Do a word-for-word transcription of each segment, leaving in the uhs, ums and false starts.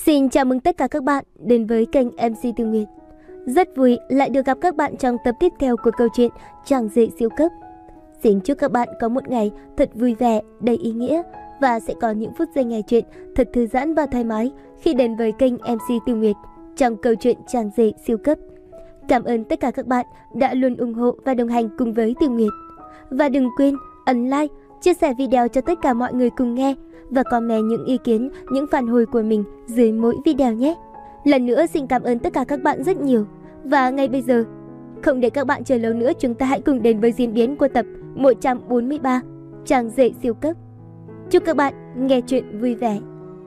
Xin chào mừng tất cả các bạn đến với kênh em xê Tư Nguyệt. Rất vui lại được gặp các bạn trong tập tiếp theo của câu chuyện Chàng rể siêu cấp. Xin chúc các bạn có một ngày thật vui vẻ, đầy ý nghĩa và sẽ có những phút giây nghe chuyện thật thư giãn và thoải mái khi đến với kênh em xê Tư Nguyệt trong câu chuyện Chàng rể siêu cấp. Cảm ơn tất cả các bạn đã luôn ủng hộ và đồng hành cùng với Tư Nguyệt. Và đừng quên ấn like, chia sẻ video cho tất cả mọi người cùng nghe và comment những ý kiến, những phản hồi của mình dưới mỗi video nhé. Lần nữa xin cảm ơn tất cả các bạn rất nhiều. Và ngay bây giờ, không để các bạn chờ lâu nữa, chúng ta hãy cùng đến với diễn biến của tập một trăm bốn mươi ba Chàng rể siêu cấp. Chúc các bạn nghe chuyện vui vẻ.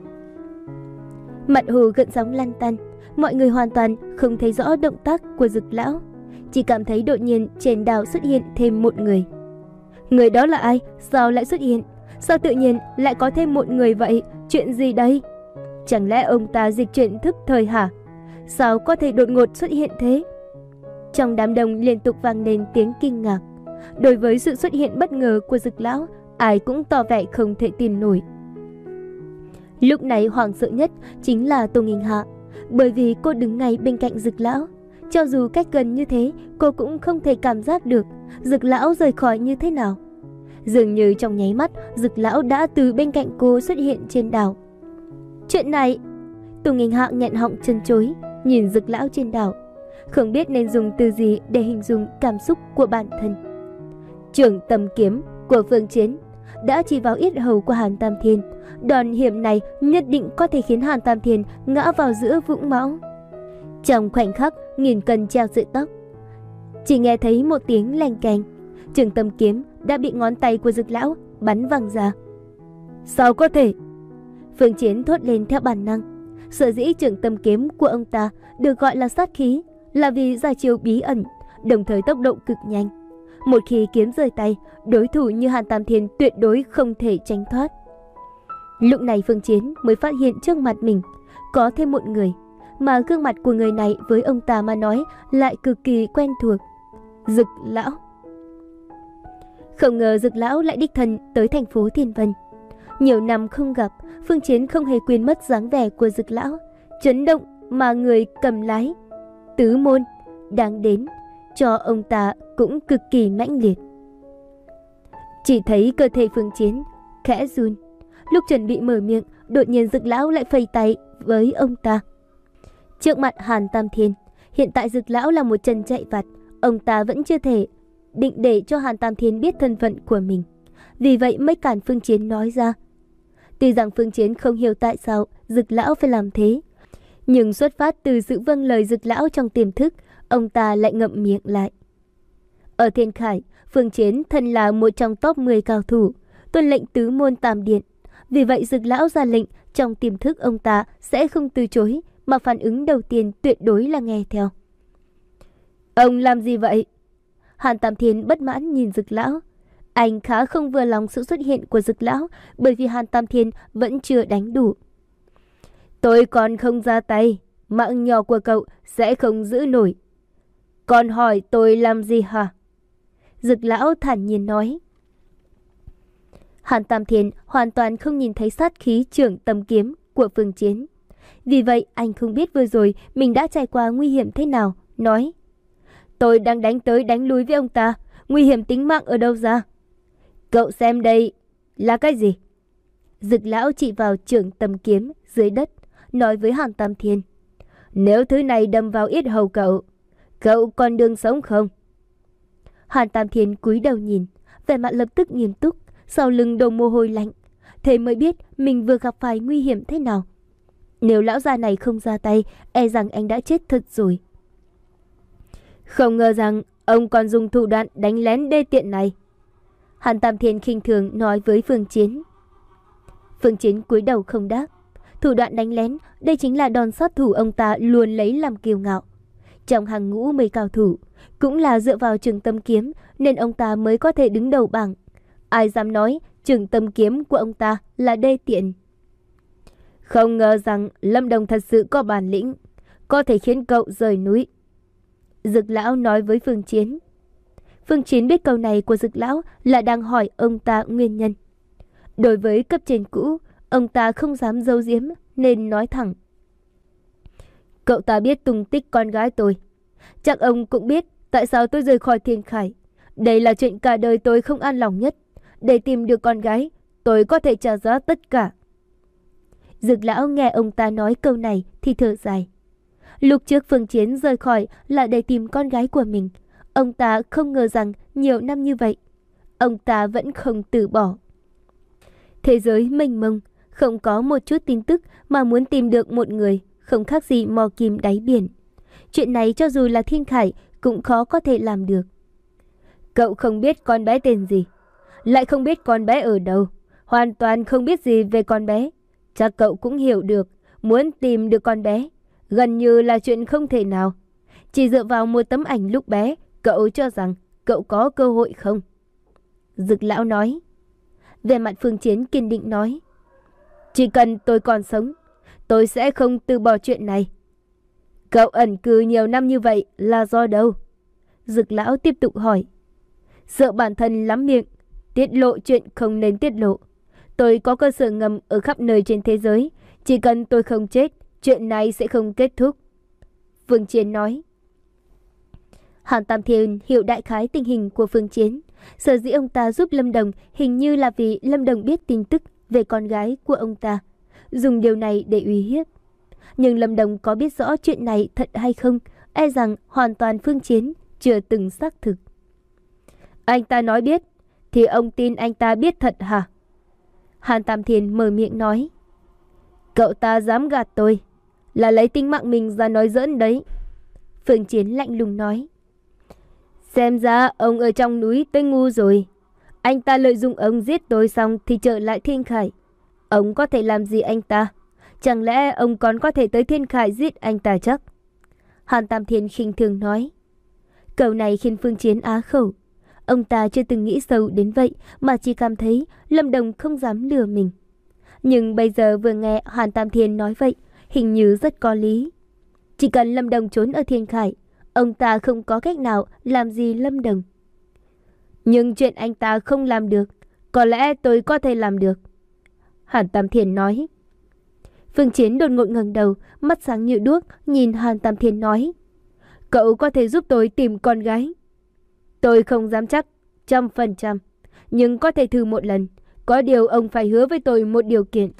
Mặt hồ gợn sóng lăn tăn, mọi người hoàn toàn không thấy rõ động tác của Dực lão, chỉ cảm thấy đột nhiên trên đảo xuất hiện thêm một người. Người đó là ai? Sao lại xuất hiện? Sao tự nhiên lại có thêm một người vậy? Chuyện gì đây? Chẳng lẽ ông ta dịch chuyển thức thời hả? Sao có thể đột ngột xuất hiện thế? Trong đám đông liên tục vang lên tiếng kinh ngạc. Đối với sự xuất hiện bất ngờ của Dực lão, ai cũng tỏ vẻ không thể tin nổi. Lúc này hoảng sợ nhất chính là Tô Nghinh Hạ, bởi vì cô đứng ngay bên cạnh Dực lão. Cho dù cách gần như thế, cô cũng không thể cảm giác được Dực lão rời khỏi như thế nào. Dường như trong nháy mắt, Dực lão đã từ bên cạnh cô xuất hiện trên đảo. Chuyện này, Tô Nghinh Hạ nghẹn họng chân chối, nhìn Dực lão trên đảo, không biết nên dùng từ gì để hình dung cảm xúc của bản thân. Trường tầm kiếm của Phương Chiến đã chỉ vào yết hầu của Hàn Tam Thiên. Đòn hiểm này nhất định có thể khiến Hàn Tam Thiên ngã vào giữa vũng máu. Trong khoảnh khắc nghìn cân treo sợi tóc, chỉ nghe thấy một tiếng leng keng, trường tầm kiếm đã bị ngón tay của Dực lão bắn văng ra. Sao có thể? Phương Chiến thốt lên theo bản năng. Sở dĩ trường tầm kiếm của ông ta được gọi là sát khí là vì ra chiêu bí ẩn, đồng thời tốc độ cực nhanh. Một khi kiếm rời tay, đối thủ như Hàn Tam Thiên tuyệt đối không thể tránh thoát. Lúc này Phương Chiến mới phát hiện trước mặt mình có thêm một người, mà gương mặt của người này với ông ta mà nói lại cực kỳ quen thuộc. Dực lão. Không ngờ Dực lão lại đích thân tới thành phố Thiên Vân. Nhiều năm không gặp, Phương Chiến không hề quên mất dáng vẻ của Dực lão, chấn động mà người cầm lái tứ môn đang đến cho ông ta cũng cực kỳ mãnh liệt. Chỉ thấy cơ thể Phương Chiến khẽ run, lúc chuẩn bị mở miệng, đột nhiên Dực lão lại phẩy tay với ông ta. Trước mặt Hàn Tam Thiên, hiện tại Dực lão là một chân chạy vặt, ông ta vẫn chưa thể định để cho Hàn Tam Thiên biết thân phận của mình, vì vậy mới cản Phương Chiến nói ra. Tuy rằng Phương Chiến không hiểu tại sao Dực lão phải làm thế, nhưng xuất phát từ sự vâng lời Dực lão trong tiềm thức, ông ta lại ngậm miệng lại. Ở Thiên Khải, Phương Chiến thân là một trong top mười cao thủ, tuân lệnh tứ môn tam điện. Vì vậy Dực lão ra lệnh, trong tiềm thức ông ta sẽ không từ chối, mà phản ứng đầu tiên tuyệt đối là nghe theo. Ông làm gì vậy? Hàn Tam Thiên bất mãn nhìn Dực lão. Anh khá không vừa lòng sự xuất hiện của Dực lão, bởi vì Hàn Tam Thiên vẫn chưa đánh đủ. Tôi còn không ra tay, mạng nhỏ của cậu sẽ không giữ nổi. Còn hỏi tôi làm gì hả? Dực lão thản nhiên nói. Hàn Tam Thiên hoàn toàn không nhìn thấy sát khí trưởng tầm kiếm của Phương Chiến. Vì vậy anh không biết vừa rồi mình đã trải qua nguy hiểm thế nào, nói. Tôi đang đánh tới đánh lui với ông ta, nguy hiểm tính mạng ở đâu ra? Cậu xem đây là cái gì? Dực lão chỉ vào trưởng tầm kiếm dưới đất, nói với Hàn Tam Thiên. Nếu thứ này đâm vào yết hầu cậu, cậu còn đường sống không? Hàn Tam Thiên cúi đầu nhìn, vẻ mặt lập tức nghiêm túc, sau lưng đổ mồ hôi lạnh. Thế mới biết mình vừa gặp phải nguy hiểm thế nào. Nếu lão già này không ra tay, e rằng anh đã chết thật rồi. Không ngờ rằng ông còn dùng thủ đoạn đánh lén đê tiện này. Hàn Tam Thiên khinh thường nói với Phương Chiến. Phương Chiến cúi đầu không đáp. Thủ đoạn đánh lén, đây chính là đòn sát thủ ông ta luôn lấy làm kiêu ngạo. Trong hàng ngũ mười cao thủ, cũng là dựa vào trường tâm kiếm nên ông ta mới có thể đứng đầu bảng. Ai dám nói trường tâm kiếm của ông ta là đê tiện. Không ngờ rằng Lâm Đồng thật sự có bản lĩnh, có thể khiến cậu rời núi. Dực lão nói với Phương Chiến. Phương Chiến biết câu này của Dực lão là đang hỏi ông ta nguyên nhân. Đối với cấp trên cũ, ông ta không dám giấu giếm nên nói thẳng. Cậu ta biết tung tích con gái tôi. Chắc ông cũng biết tại sao tôi rời khỏi Thiên Khải. Đây là chuyện cả đời tôi không an lòng nhất. Để tìm được con gái, tôi có thể trả giá tất cả. Dực lão nghe ông ta nói câu này thì thở dài. Lúc trước Phương Chiến rời khỏi là để tìm con gái của mình. Ông ta không ngờ rằng nhiều năm như vậy, ông ta vẫn không từ bỏ. Thế giới mênh mông, không có một chút tin tức mà muốn tìm được một người, không khác gì mò kim đáy biển. Chuyện này cho dù là Thiên Khải cũng khó có thể làm được. Cậu không biết con bé tên gì, lại không biết con bé ở đâu, hoàn toàn không biết gì về con bé. Chắc cậu cũng hiểu được, muốn tìm được con bé gần như là chuyện không thể nào. Chỉ dựa vào một tấm ảnh lúc bé, cậu cho rằng cậu có cơ hội không? Dực lão nói. Về mặt Phương Chiến kiên định nói, chỉ cần tôi còn sống, tôi sẽ không từ bỏ chuyện này. Cậu ẩn cư nhiều năm như vậy là do đâu? Dực lão tiếp tục hỏi. Sợ bản thân lắm miệng, tiết lộ chuyện không nên tiết lộ. Tôi có cơ sở ngầm ở khắp nơi trên thế giới. Chỉ cần tôi không chết, chuyện này sẽ không kết thúc. Phương Chiến nói. Hàn Tam Thiên hiểu đại khái tình hình của Phương Chiến. Sở dĩ ông ta giúp Lâm Đồng hình như là vì Lâm Đồng biết tin tức về con gái của ông ta, dùng điều này để uy hiếp. Nhưng Lâm Đồng có biết rõ chuyện này thật hay không, e rằng hoàn toàn Phương Chiến chưa từng xác thực. Anh ta nói biết, thì ông tin anh ta biết thật hả? Hàn Tam Thiên mở miệng nói. Cậu ta dám gạt tôi, là lấy tính mạng mình ra nói giỡn đấy. Phương Chiến lạnh lùng nói. Xem ra ông ở trong núi tôi ngu rồi. Anh ta lợi dụng ông giết tôi xong thì trở lại Thiên Khải. Ông có thể làm gì anh ta? Chẳng lẽ ông còn có thể tới Thiên Khải giết anh ta chắc? Hàn Tam Thiên khinh thường nói. Câu này khiến Phương Chiến á khẩu. Ông ta chưa từng nghĩ sâu đến vậy mà chỉ cảm thấy Lâm Đồng không dám lừa mình. Nhưng bây giờ vừa nghe Hàn Tam Thiên nói vậy, hình như rất có lý. Chỉ cần Lâm Đồng trốn ở Thiên Khải, ông ta không có cách nào làm gì Lâm Đồng. Nhưng chuyện anh ta không làm được, có lẽ tôi có thể làm được. Hàn Tam Thiên nói. Phương Chiến đột ngột ngẩng đầu, mắt sáng như đuốc, nhìn Hàn Tam Thiên nói. Cậu có thể giúp tôi tìm con gái. Tôi không dám chắc, trăm phần trăm, nhưng có thể thử một lần. Có điều ông phải hứa với tôi một điều kiện.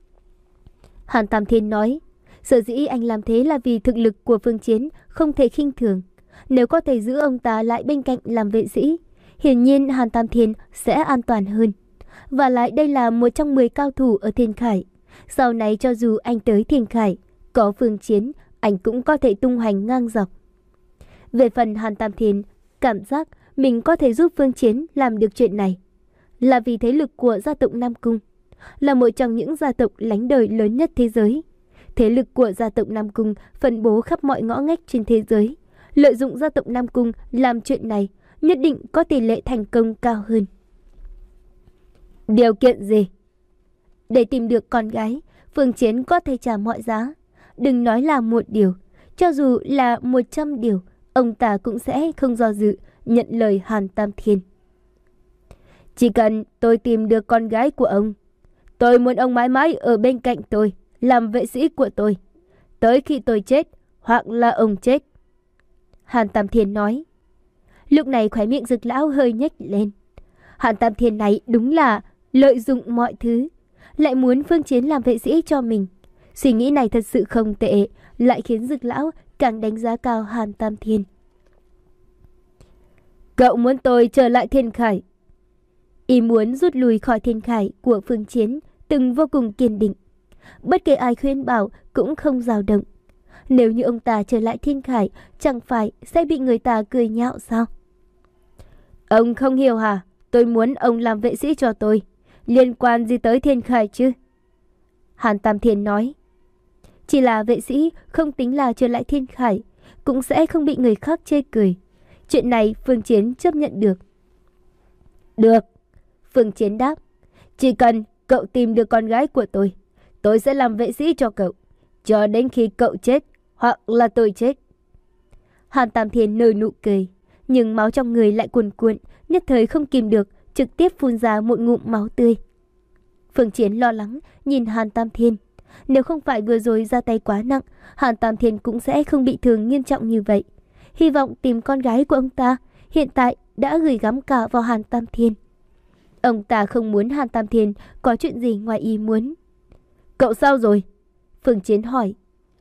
Hàn Tam Thiên nói. Sở dĩ anh làm thế là vì thực lực của Phương Chiến không thể khinh thường. Nếu có thể giữ ông ta lại bên cạnh làm vệ sĩ, hiển nhiên Hàn Tam Thiên sẽ an toàn hơn. Và lại đây là một trong mười cao thủ ở Thiên Khải. Sau này cho dù anh tới Thiên Khải, có Phương Chiến, anh cũng có thể tung hoành ngang dọc. Về phần Hàn Tam Thiên, cảm giác mình có thể giúp Phương Chiến làm được chuyện này là vì thế lực của gia tộc Nam Cung, là một trong những gia tộc lánh đời lớn nhất thế giới. Thế lực của gia tộc Nam Cung phân bố khắp mọi ngõ ngách trên thế giới. Lợi dụng gia tộc Nam Cung làm chuyện này nhất định có tỷ lệ thành công cao hơn. Điều kiện gì? Để tìm được con gái, Phương Chiến có thể trả mọi giá. Đừng nói là một điều, cho dù là một trăm điều, ông ta cũng sẽ không do dự nhận lời Hàn Tam Thiên. Chỉ cần tôi tìm được con gái của ông, tôi muốn ông mãi mãi ở bên cạnh tôi, làm vệ sĩ của tôi, tới khi tôi chết hoặc là ông chết. Hàn Tam Thiên nói. Lúc này khóe miệng Dực lão hơi nhếch lên. Hàn Tam Thiên này đúng là lợi dụng mọi thứ, lại muốn Phương Chiến làm vệ sĩ cho mình. Suy nghĩ này thật sự không tệ, lại khiến Dực lão càng đánh giá cao Hàn Tam Thiên. Cậu muốn tôi trở lại Thiên Khải? Ý muốn rút lui khỏi Thiên Khải của Phương Chiến từng vô cùng kiên định. Bất kể ai khuyên bảo cũng không dao động. Nếu như ông ta trở lại Thiên Khải, chẳng phải sẽ bị người ta cười nhạo sao? Ông không hiểu hả? Tôi muốn ông làm vệ sĩ cho tôi. Liên quan gì tới Thiên Khải chứ? Hàn Tam Thiên nói. Chỉ là vệ sĩ không tính là trở lại Thiên Khải, cũng sẽ không bị người khác chê cười. Chuyện này Phương Chiến chấp nhận được. Được, Phương Chiến đáp. Chỉ cần cậu tìm được con gái của tôi, tôi sẽ làm vệ sĩ cho cậu, cho đến khi cậu chết hoặc là tôi chết. Hàn Tam Thiên nở nụ cười, nhưng máu trong người lại cuồn cuộn, nhất thời không kìm được, trực tiếp phun ra một ngụm máu tươi. Phương Chiến lo lắng nhìn Hàn Tam Thiên. Nếu không phải vừa rồi ra tay quá nặng, Hàn Tam Thiên cũng sẽ không bị thương nghiêm trọng như vậy. Hy vọng tìm con gái của ông ta hiện tại đã gửi gắm cả vào Hàn Tam Thiên. Ông ta không muốn Hàn Tam Thiên có chuyện gì ngoài ý muốn. Cậu sao rồi? Phương Chiến hỏi.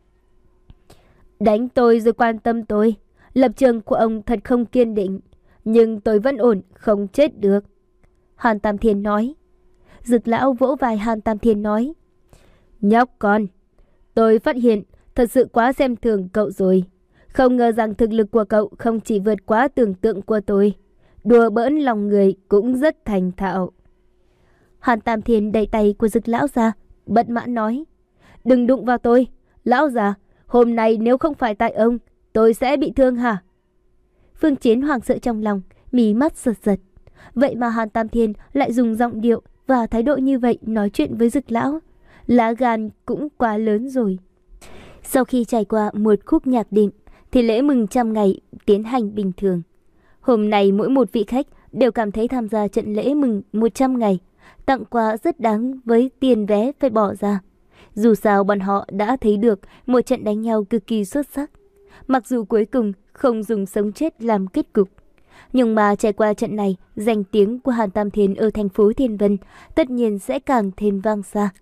Đánh tôi rồi quan tâm tôi. Lập trường của ông thật không kiên định. Nhưng tôi vẫn ổn, không chết được. Hàn Tam Thiên nói. Dực lão vỗ vai Hàn Tam Thiên nói. Nhóc con, tôi phát hiện thật sự quá xem thường cậu rồi. Không ngờ rằng thực lực của cậu không chỉ vượt quá tưởng tượng của tôi. Đùa bỡn lòng người cũng rất thành thạo. Hàn Tam Thiên đẩy tay của Dực lão ra, bất mãn nói. Đừng đụng vào tôi, lão già, hôm nay nếu không phải tại ông, tôi sẽ bị thương hả? Phương Chiến hoảng sợ trong lòng, mí mắt giật giật. Vậy mà Hàn Tam Thiên lại dùng giọng điệu và thái độ như vậy nói chuyện với Dực lão. Lá gan cũng quá lớn rồi. Sau khi trải qua một khúc nhạc đệm, thì lễ mừng trăm ngày tiến hành bình thường. Hôm nay mỗi một vị khách đều cảm thấy tham gia trận lễ mừng một trăm ngày, tặng quà rất đáng với tiền vé phải bỏ ra. Dù sao bọn họ đã thấy được một trận đánh nhau cực kỳ xuất sắc. Mặc dù cuối cùng không dùng sống chết làm kết cục, nhưng mà trải qua trận này, danh tiếng của Hàn Tam Thiên ở thành phố Thiên Vân tất nhiên sẽ càng thêm vang xa.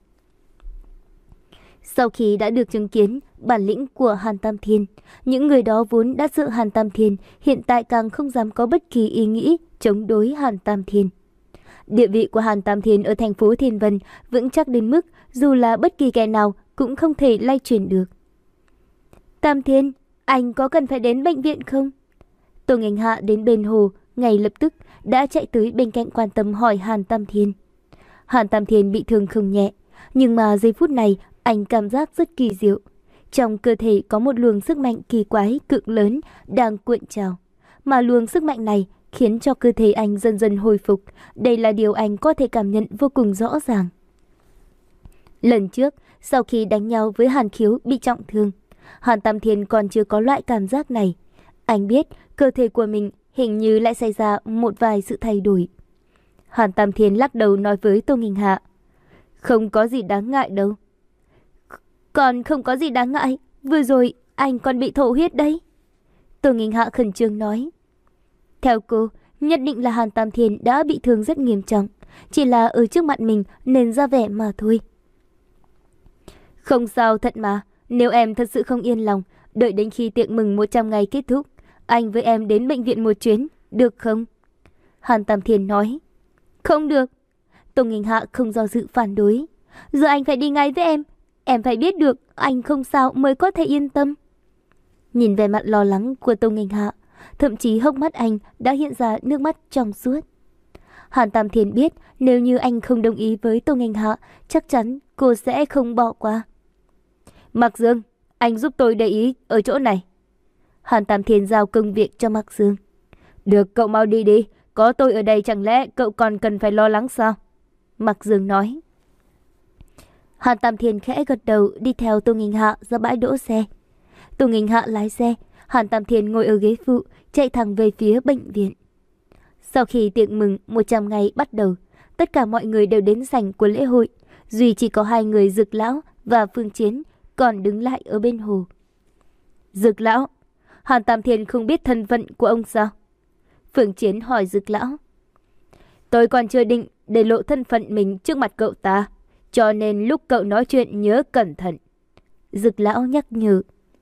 Sau khi đã được chứng kiến bản lĩnh của Hàn Tam Thiên, những người đó vốn đã sợ Hàn Tam Thiên hiện tại càng không dám có bất kỳ ý nghĩ chống đối Hàn Tam Thiên. Địa vị của Hàn Tam Thiên ở thành phố Thiên Vân vững chắc đến mức dù là bất kỳ kẻ nào cũng không thể lay chuyển được. Tam Thiên, anh có cần phải đến bệnh viện không? Tô Nghênh Hạ đến bên hồ, ngay lập tức đã chạy tới bên cạnh quan tâm hỏi Hàn Tam Thiên. Hàn Tam Thiên bị thương không nhẹ, nhưng mà giây phút này anh cảm giác rất kỳ diệu. Trong cơ thể có một luồng sức mạnh kỳ quái cực lớn đang cuộn trào, mà luồng sức mạnh này khiến cho cơ thể anh dần dần hồi phục. Đây là điều anh có thể cảm nhận vô cùng rõ ràng. Lần trước, sau khi đánh nhau với Hàn Khiếu bị trọng thương, Hàn Tam Thiên còn chưa có loại cảm giác này. Anh biết cơ thể của mình hình như lại xảy ra một vài sự thay đổi. Hàn Tam Thiên lắc đầu nói với Tô Nghênh Hạ. Không có gì đáng ngại đâu. Còn không có gì đáng ngại, vừa rồi anh còn bị thổ huyết đấy. Tô Nghênh Hạ khẩn trương nói. Theo cô, nhất định là Hàn Tam Thiên đã bị thương rất nghiêm trọng, chỉ là ở trước mặt mình nên ra vẻ mà thôi. Không sao thật mà, nếu em thật sự không yên lòng, đợi đến khi tiệc mừng một trăm ngày kết thúc, anh với em đến bệnh viện một chuyến, được không? Hàn Tam Thiên nói. Không được. Tô Nghênh Hạ không do dự phản đối. Giờ anh phải đi ngay với em, em phải biết được anh không sao mới có thể yên tâm. Nhìn về mặt lo lắng của Tô Nghênh Hạ, thậm chí hốc mắt anh đã hiện ra nước mắt trong suốt. Hàn Tam Thiên biết nếu như anh không đồng ý với Tô Nghênh Hạ, chắc chắn cô sẽ không bỏ qua. Mạc Dương, anh giúp tôi để ý ở chỗ này. Hàn Tam Thiên giao công việc cho Mạc Dương. Được, cậu mau đi đi, có tôi ở đây chẳng lẽ cậu còn cần phải lo lắng sao? Mạc Dương nói. Hàn Tam Thiên khẽ gật đầu đi theo Tô Nghênh Hạ ra bãi đỗ xe. Tô Nghênh Hạ lái xe, Hàn Tam Thiên ngồi ở ghế phụ, chạy thẳng về phía bệnh viện. Sau khi tiệc mừng một trăm ngày bắt đầu, tất cả mọi người đều đến sảnh của lễ hội, duy chỉ có hai người Dực lão và Phương Chiến còn đứng lại ở bên hồ. Dực lão, Hàn Tam Thiên không biết thân phận của ông sao? Phương Chiến hỏi Dực lão. Tôi còn chưa định để lộ thân phận mình trước mặt cậu ta, cho nên lúc cậu nói chuyện nhớ cẩn thận. Dực lão nhắc nhở.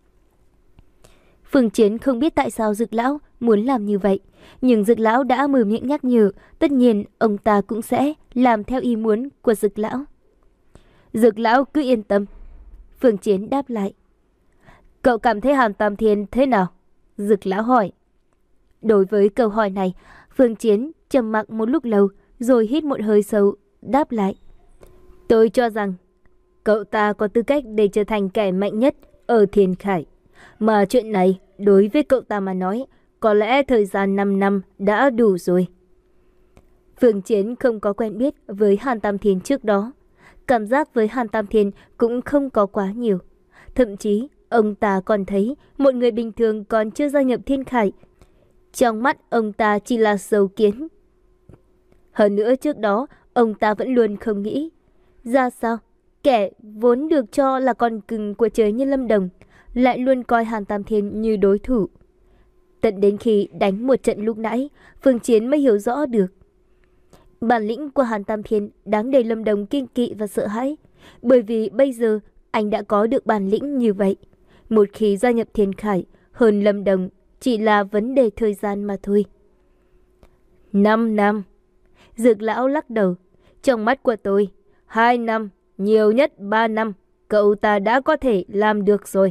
Phương Chiến không biết tại sao Dực lão muốn làm như vậy, nhưng Dực lão đã mở miệng nhắc nhở, tất nhiên ông ta cũng sẽ làm theo ý muốn của Dực lão. Dực lão cứ yên tâm. Phương Chiến đáp lại. Cậu cảm thấy Hàn Tam Thiên thế nào? Dực lão hỏi. Đối với câu hỏi này, Phương Chiến trầm mặc một lúc lâu, rồi hít một hơi sâu, đáp lại. Tôi cho rằng cậu ta có tư cách để trở thành kẻ mạnh nhất ở Thiên Khải. Mà chuyện này đối với cậu ta mà nói, có lẽ thời gian năm năm đã đủ rồi. Phương Chiến không có quen biết với Hàn Tam Thiên trước đó. Cảm giác với Hàn Tam Thiên cũng không có quá nhiều. Thậm chí ông ta còn thấy một người bình thường còn chưa gia nhập Thiên Khải, trong mắt ông ta chỉ là sâu kiến. Hơn nữa trước đó ông ta vẫn luôn không nghĩ ra sao Kẻ vốn được cho là con cưng của trời như Lâm Đồng lại luôn coi Hàn Tam Thiên như đối thủ. Tận đến khi đánh một trận lúc nãy, Phương Chiến mới hiểu rõ được. Bản lĩnh của Hàn Tam Thiên đáng để Lâm Đồng kiêng kỵ và sợ hãi, bởi vì bây giờ anh đã có được bản lĩnh như vậy. Một khi gia nhập Thiên Khải, hơn Lâm Đồng chỉ là vấn đề thời gian mà thôi. Năm năm. Dược lão lắc đầu. Trong mắt của tôi, hai năm, nhiều nhất ba năm, cậu ta đã có thể làm được rồi.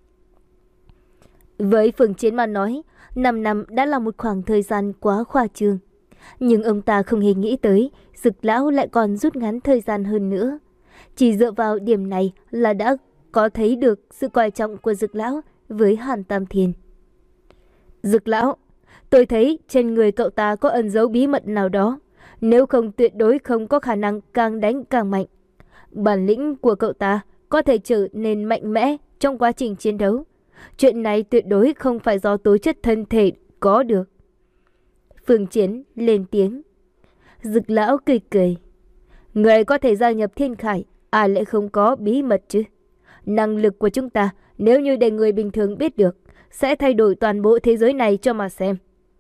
Với Phương Chiến mà nói, năm năm đã là một khoảng thời gian quá khoa trương. Nhưng ông ta không hề nghĩ tới, Dực lão lại còn rút ngắn thời gian hơn nữa. Chỉ dựa vào điểm này là đã có thấy được sự coi trọng của Dực lão với Hàn Tam Thiên. Dực lão, tôi thấy trên người cậu ta có ẩn dấu bí mật nào đó. Nếu không tuyệt đối không có khả năng càng đánh càng mạnh. Bản lĩnh của cậu ta có thể trở nên mạnh mẽ trong quá trình chiến đấu. Chuyện này tuyệt đối không phải do tố chất thân thể có được. Phương Chiến lên tiếng. Dực lão cười cười. Người có thể gia nhập Thiên Khải, ai lại không có bí mật chứ? Năng lực của chúng ta, nếu như để người bình thường biết được, sẽ thay đổi toàn bộ thế giới này cho mà xem.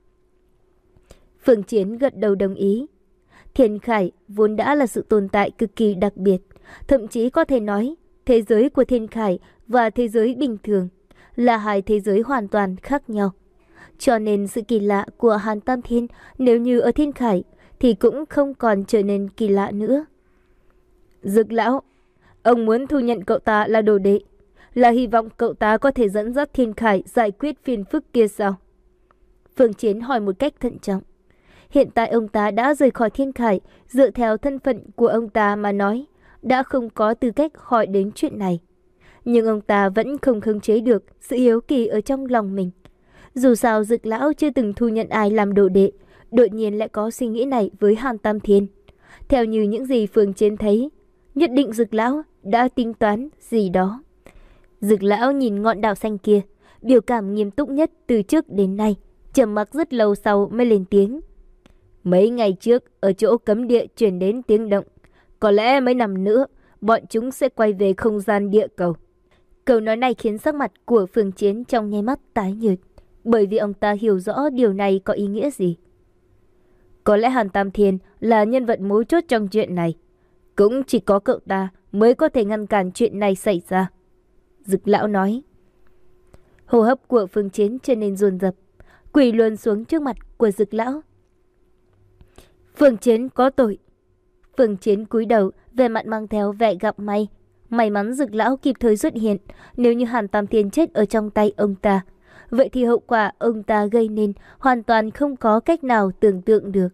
Phương Chiến gật đầu đồng ý. Thiên Khải vốn đã là sự tồn tại cực kỳ đặc biệt. Thậm chí có thể nói, thế giới của Thiên Khải và thế giới bình thường là hai thế giới hoàn toàn khác nhau. Cho nên sự kỳ lạ của Hàn Tam Thiên nếu như ở Thiên Khải thì cũng không còn trở nên kỳ lạ nữa. Dực lão, ông muốn thu nhận cậu ta là đồ đệ, là hy vọng cậu ta có thể dẫn dắt Thiên Khải giải quyết phiền phức kia sao? Phương Chiến hỏi một cách thận trọng. Hiện tại ông ta đã rời khỏi Thiên Khải, dựa theo thân phận của ông ta mà nói, đã không có tư cách hỏi đến chuyện này. Nhưng ông ta vẫn không khống chế được sự hiếu kỳ ở trong lòng mình. Dù sao Dực lão chưa từng thu nhận ai làm đồ đệ, đột nhiên lại có suy nghĩ này với Hàn Tam Thiên. Theo như những gì Phương Chiến thấy, nhất định Dực lão đã tính toán gì đó. Dực lão nhìn ngọn đảo xanh kia, biểu cảm nghiêm túc nhất từ trước đến nay, trầm mặc rất lâu sau mới lên tiếng. Mấy ngày trước, ở chỗ cấm địa truyền đến tiếng động. Có lẽ mấy năm nữa, bọn chúng sẽ quay về không gian địa cầu. Câu nói này khiến sắc mặt của Phương Chiến trong nháy mắt tái nhợt, bởi vì ông ta hiểu rõ điều này có ý nghĩa gì. Có lẽ Hàn Tam Thiên là nhân vật mấu chốt trong chuyện này. Cũng chỉ có cậu ta mới có thể ngăn cản chuyện này xảy ra. Dực lão nói. Hô hấp của Phương Chiến trở nên dồn dập, quỳ luôn xuống trước mặt của Dực lão. Phương Chiến có tội. Phương Chiến cúi đầu, vẻ mặt mang theo vẻ gặp may. May mắn Dực lão kịp thời xuất hiện. Nếu như Hàn Tam Thiên chết ở trong tay ông ta, vậy thì hậu quả ông ta gây nên hoàn toàn không có cách nào tưởng tượng được.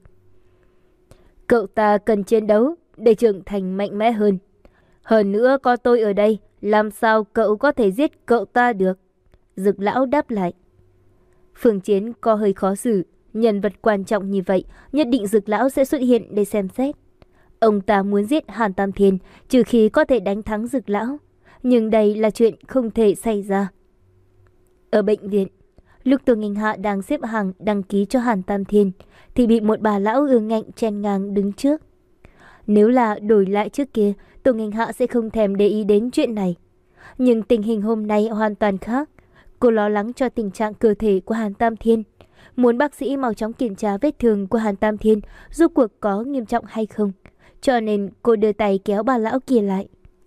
Cậu ta cần chiến đấu để trưởng thành mạnh mẽ hơn. Hơn nữa có tôi ở đây, làm sao cậu có thể giết cậu ta được? Dực lão đáp lại. Phương Chiến có hơi khó xử. Nhân vật quan trọng như vậy, nhất định Dực lão sẽ xuất hiện để xem xét. Ông ta muốn giết Hàn Tam Thiên, trừ khi có thể đánh thắng Dực lão. Nhưng đây là chuyện không thể xảy ra. Ở bệnh viện, lúc Tô Nghênh Hạ đang xếp hàng đăng ký cho Hàn Tam Thiên, thì bị một bà lão ương ngạnh chen ngang đứng trước. Nếu là đổi lại trước kia, Tô Nghênh Hạ sẽ không thèm để ý đến chuyện này. Nhưng tình hình hôm nay hoàn toàn khác. Cô lo lắng cho tình trạng cơ thể của Hàn Tam Thiên, muốn bác sĩ mau chóng kiểm tra vết thương của Hàn Tam Thiên rốt cuộc có nghiêm trọng hay không. Cho nên cô đưa tay kéo bà lão kia lại.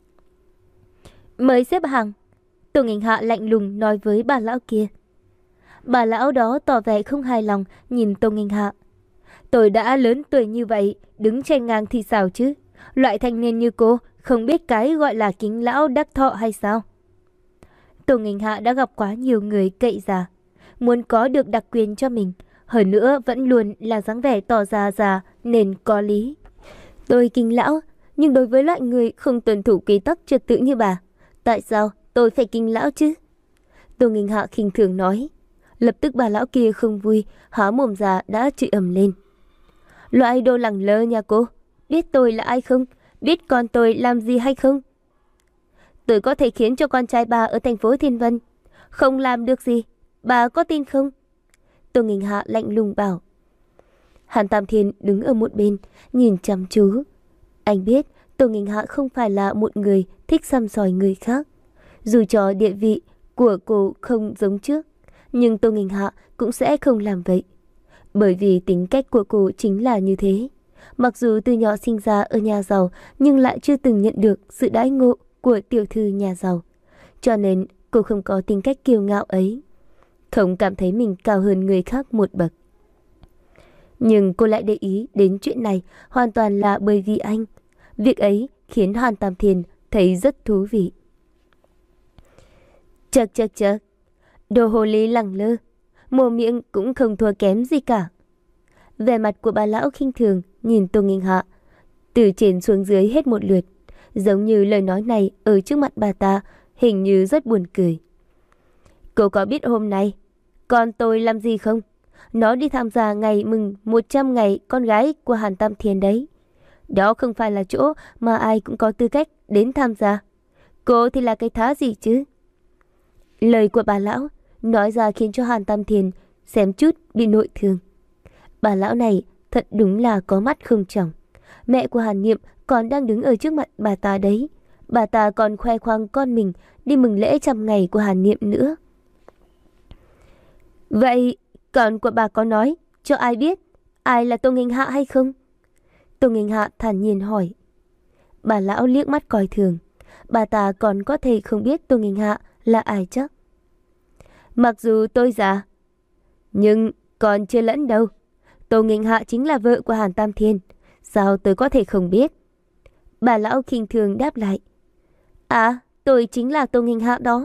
Mới xếp hàng. Tô Nghênh Hạ lạnh lùng nói với bà lão kia. Bà lão đó tỏ vẻ không hài lòng nhìn Tô Nghênh Hạ. Tôi đã lớn tuổi như vậy, đứng chen ngang thì sao chứ? Loại thanh niên như cô không biết cái gọi là kính lão đắc thọ hay sao? Tô Nghênh Hạ đã gặp quá nhiều người cậy già, muốn có được đặc quyền cho mình, hơn nữa vẫn luôn là dáng vẻ tỏ ra già nên có lý. Tôi kính lão, nhưng đối với loại người không tuân thủ quy tắc trật tự như bà, tại sao tôi phải kính lão chứ? Tô Nghênh Hạ khinh thường nói. Lập tức bà lão kia không vui, há mồm ra đã chửi ầm lên. Loại đồ lẳng lơ nhà cô, biết tôi là ai không? Biết con tôi làm gì hay không? Tôi có thể khiến cho con trai bà ở thành phố Thiên Vân không làm được gì, bà có tin không? Tô Nghênh Hạ lạnh lùng bảo. Hàn Tam Thiên đứng ở một bên, nhìn chăm chú. Anh biết Tô Nghinh Hạ không phải là một người thích săm soi người khác. Dù cho địa vị của cô không giống trước, nhưng Tô Nghinh Hạ cũng sẽ không làm vậy. Bởi vì tính cách của cô chính là như thế. Mặc dù từ nhỏ sinh ra ở nhà giàu, nhưng lại chưa từng nhận được sự đãi ngộ của tiểu thư nhà giàu. Cho nên cô không có tính cách kiêu ngạo ấy, không cảm thấy mình cao hơn người khác một bậc. Nhưng cô lại để ý đến chuyện này hoàn toàn là bởi vì anh. Việc ấy khiến Hàn Tam Thiên thấy rất thú vị. Chật chật chật, đồ hồ ly lẳng lơ, mồm miệng cũng không thua kém gì cả. Vẻ mặt của bà lão khinh thường nhìn Tô Nghinh Hạ từ trên xuống dưới hết một lượt, giống như lời nói này ở trước mặt bà ta hình như rất buồn cười. Cô có biết hôm nay con tôi làm gì không? Nó đi tham gia ngày mừng một trăm ngày con gái của Hàn Tam Thiên đấy. Đó không phải là chỗ mà ai cũng có tư cách đến tham gia. Cô thì là cái thá gì chứ? Lời của bà lão nói ra khiến cho Hàn Tam Thiên xém chút bị nội thương. Bà lão này thật đúng là có mắt không tròng. Mẹ của Hàn Niệm còn đang đứng ở trước mặt bà ta đấy. Bà ta còn khoe khoang con mình đi mừng lễ trăm ngày của Hàn Niệm nữa. Vậy con của bà có nói cho ai biết ai là Tô Nghinh Hạ hay không? Tô Nghinh Hạ thản nhiên hỏi. Bà lão liếc mắt coi thường. Bà ta còn có thể không biết Tô Nghinh Hạ là ai chắc. Mặc dù tôi già, nhưng còn chưa lẫn đâu. Tô Nghinh Hạ chính là vợ của Hàn Tam Thiên. Sao tôi có thể không biết? Bà lão khinh thường đáp lại. À, tôi chính là Tô Nghinh Hạ đó.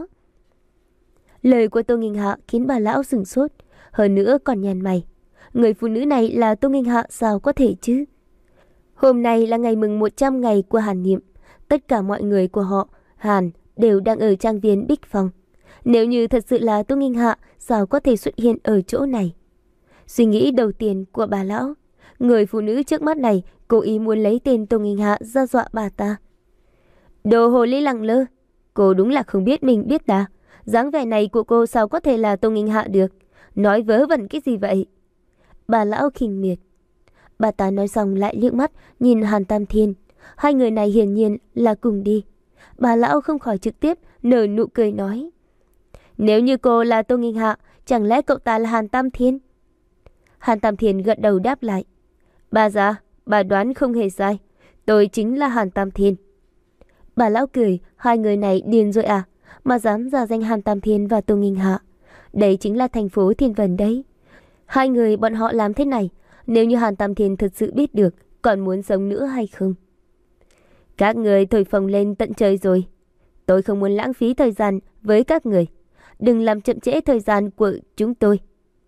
Lời của Tô Nghinh Hạ khiến bà lão sửng sốt, hơn nữa còn nhăn mày. Người phụ nữ này là Tô Nghinh Hạ sao có thể chứ? Hôm nay là ngày mừng một trăm ngày của Hàn Niệm. Tất cả mọi người của họ Hàn đều đang ở trang viên Bích Phong. Nếu như thật sự là Tô Nghinh Hạ, sao có thể xuất hiện ở chỗ này? Suy nghĩ đầu tiên của bà lão, người phụ nữ trước mắt này cố ý muốn lấy tên Tô Nghinh Hạ ra dọa bà ta. Đồ hồ ly lẳng lơ, cô đúng là không biết mình biết ta. Dáng vẻ này của cô sao có thể là Tô Nghinh Hạ được? Nói vớ vẩn cái gì vậy? Bà lão khinh miệt. Bà ta nói xong lại liếc mắt nhìn Hàn Tam Thiên. Hai người này hiển nhiên là cùng đi. Bà lão không khỏi trực tiếp nở nụ cười nói. Nếu như cô là Tô Nghinh Hạ, chẳng lẽ cậu ta là Hàn Tam Thiên? Hàn Tam Thiên gật đầu đáp lại. Bà già, bà đoán không hề sai. Tôi chính là Hàn Tam Thiên. Bà lão cười, hai người này điên rồi à? Mà dám giả danh Hàn Tam Thiên và Tô Nghinh Hạ. Đây chính là thành phố Thiên Vân đấy. Hai người bọn họ làm thế này, nếu như Hàn Tam Thiên thật sự biết được, còn muốn sống nữa hay không? Các người thổi phồng lên tận trời rồi. Tôi không muốn lãng phí thời gian với các người. Đừng làm chậm trễ thời gian của chúng tôi.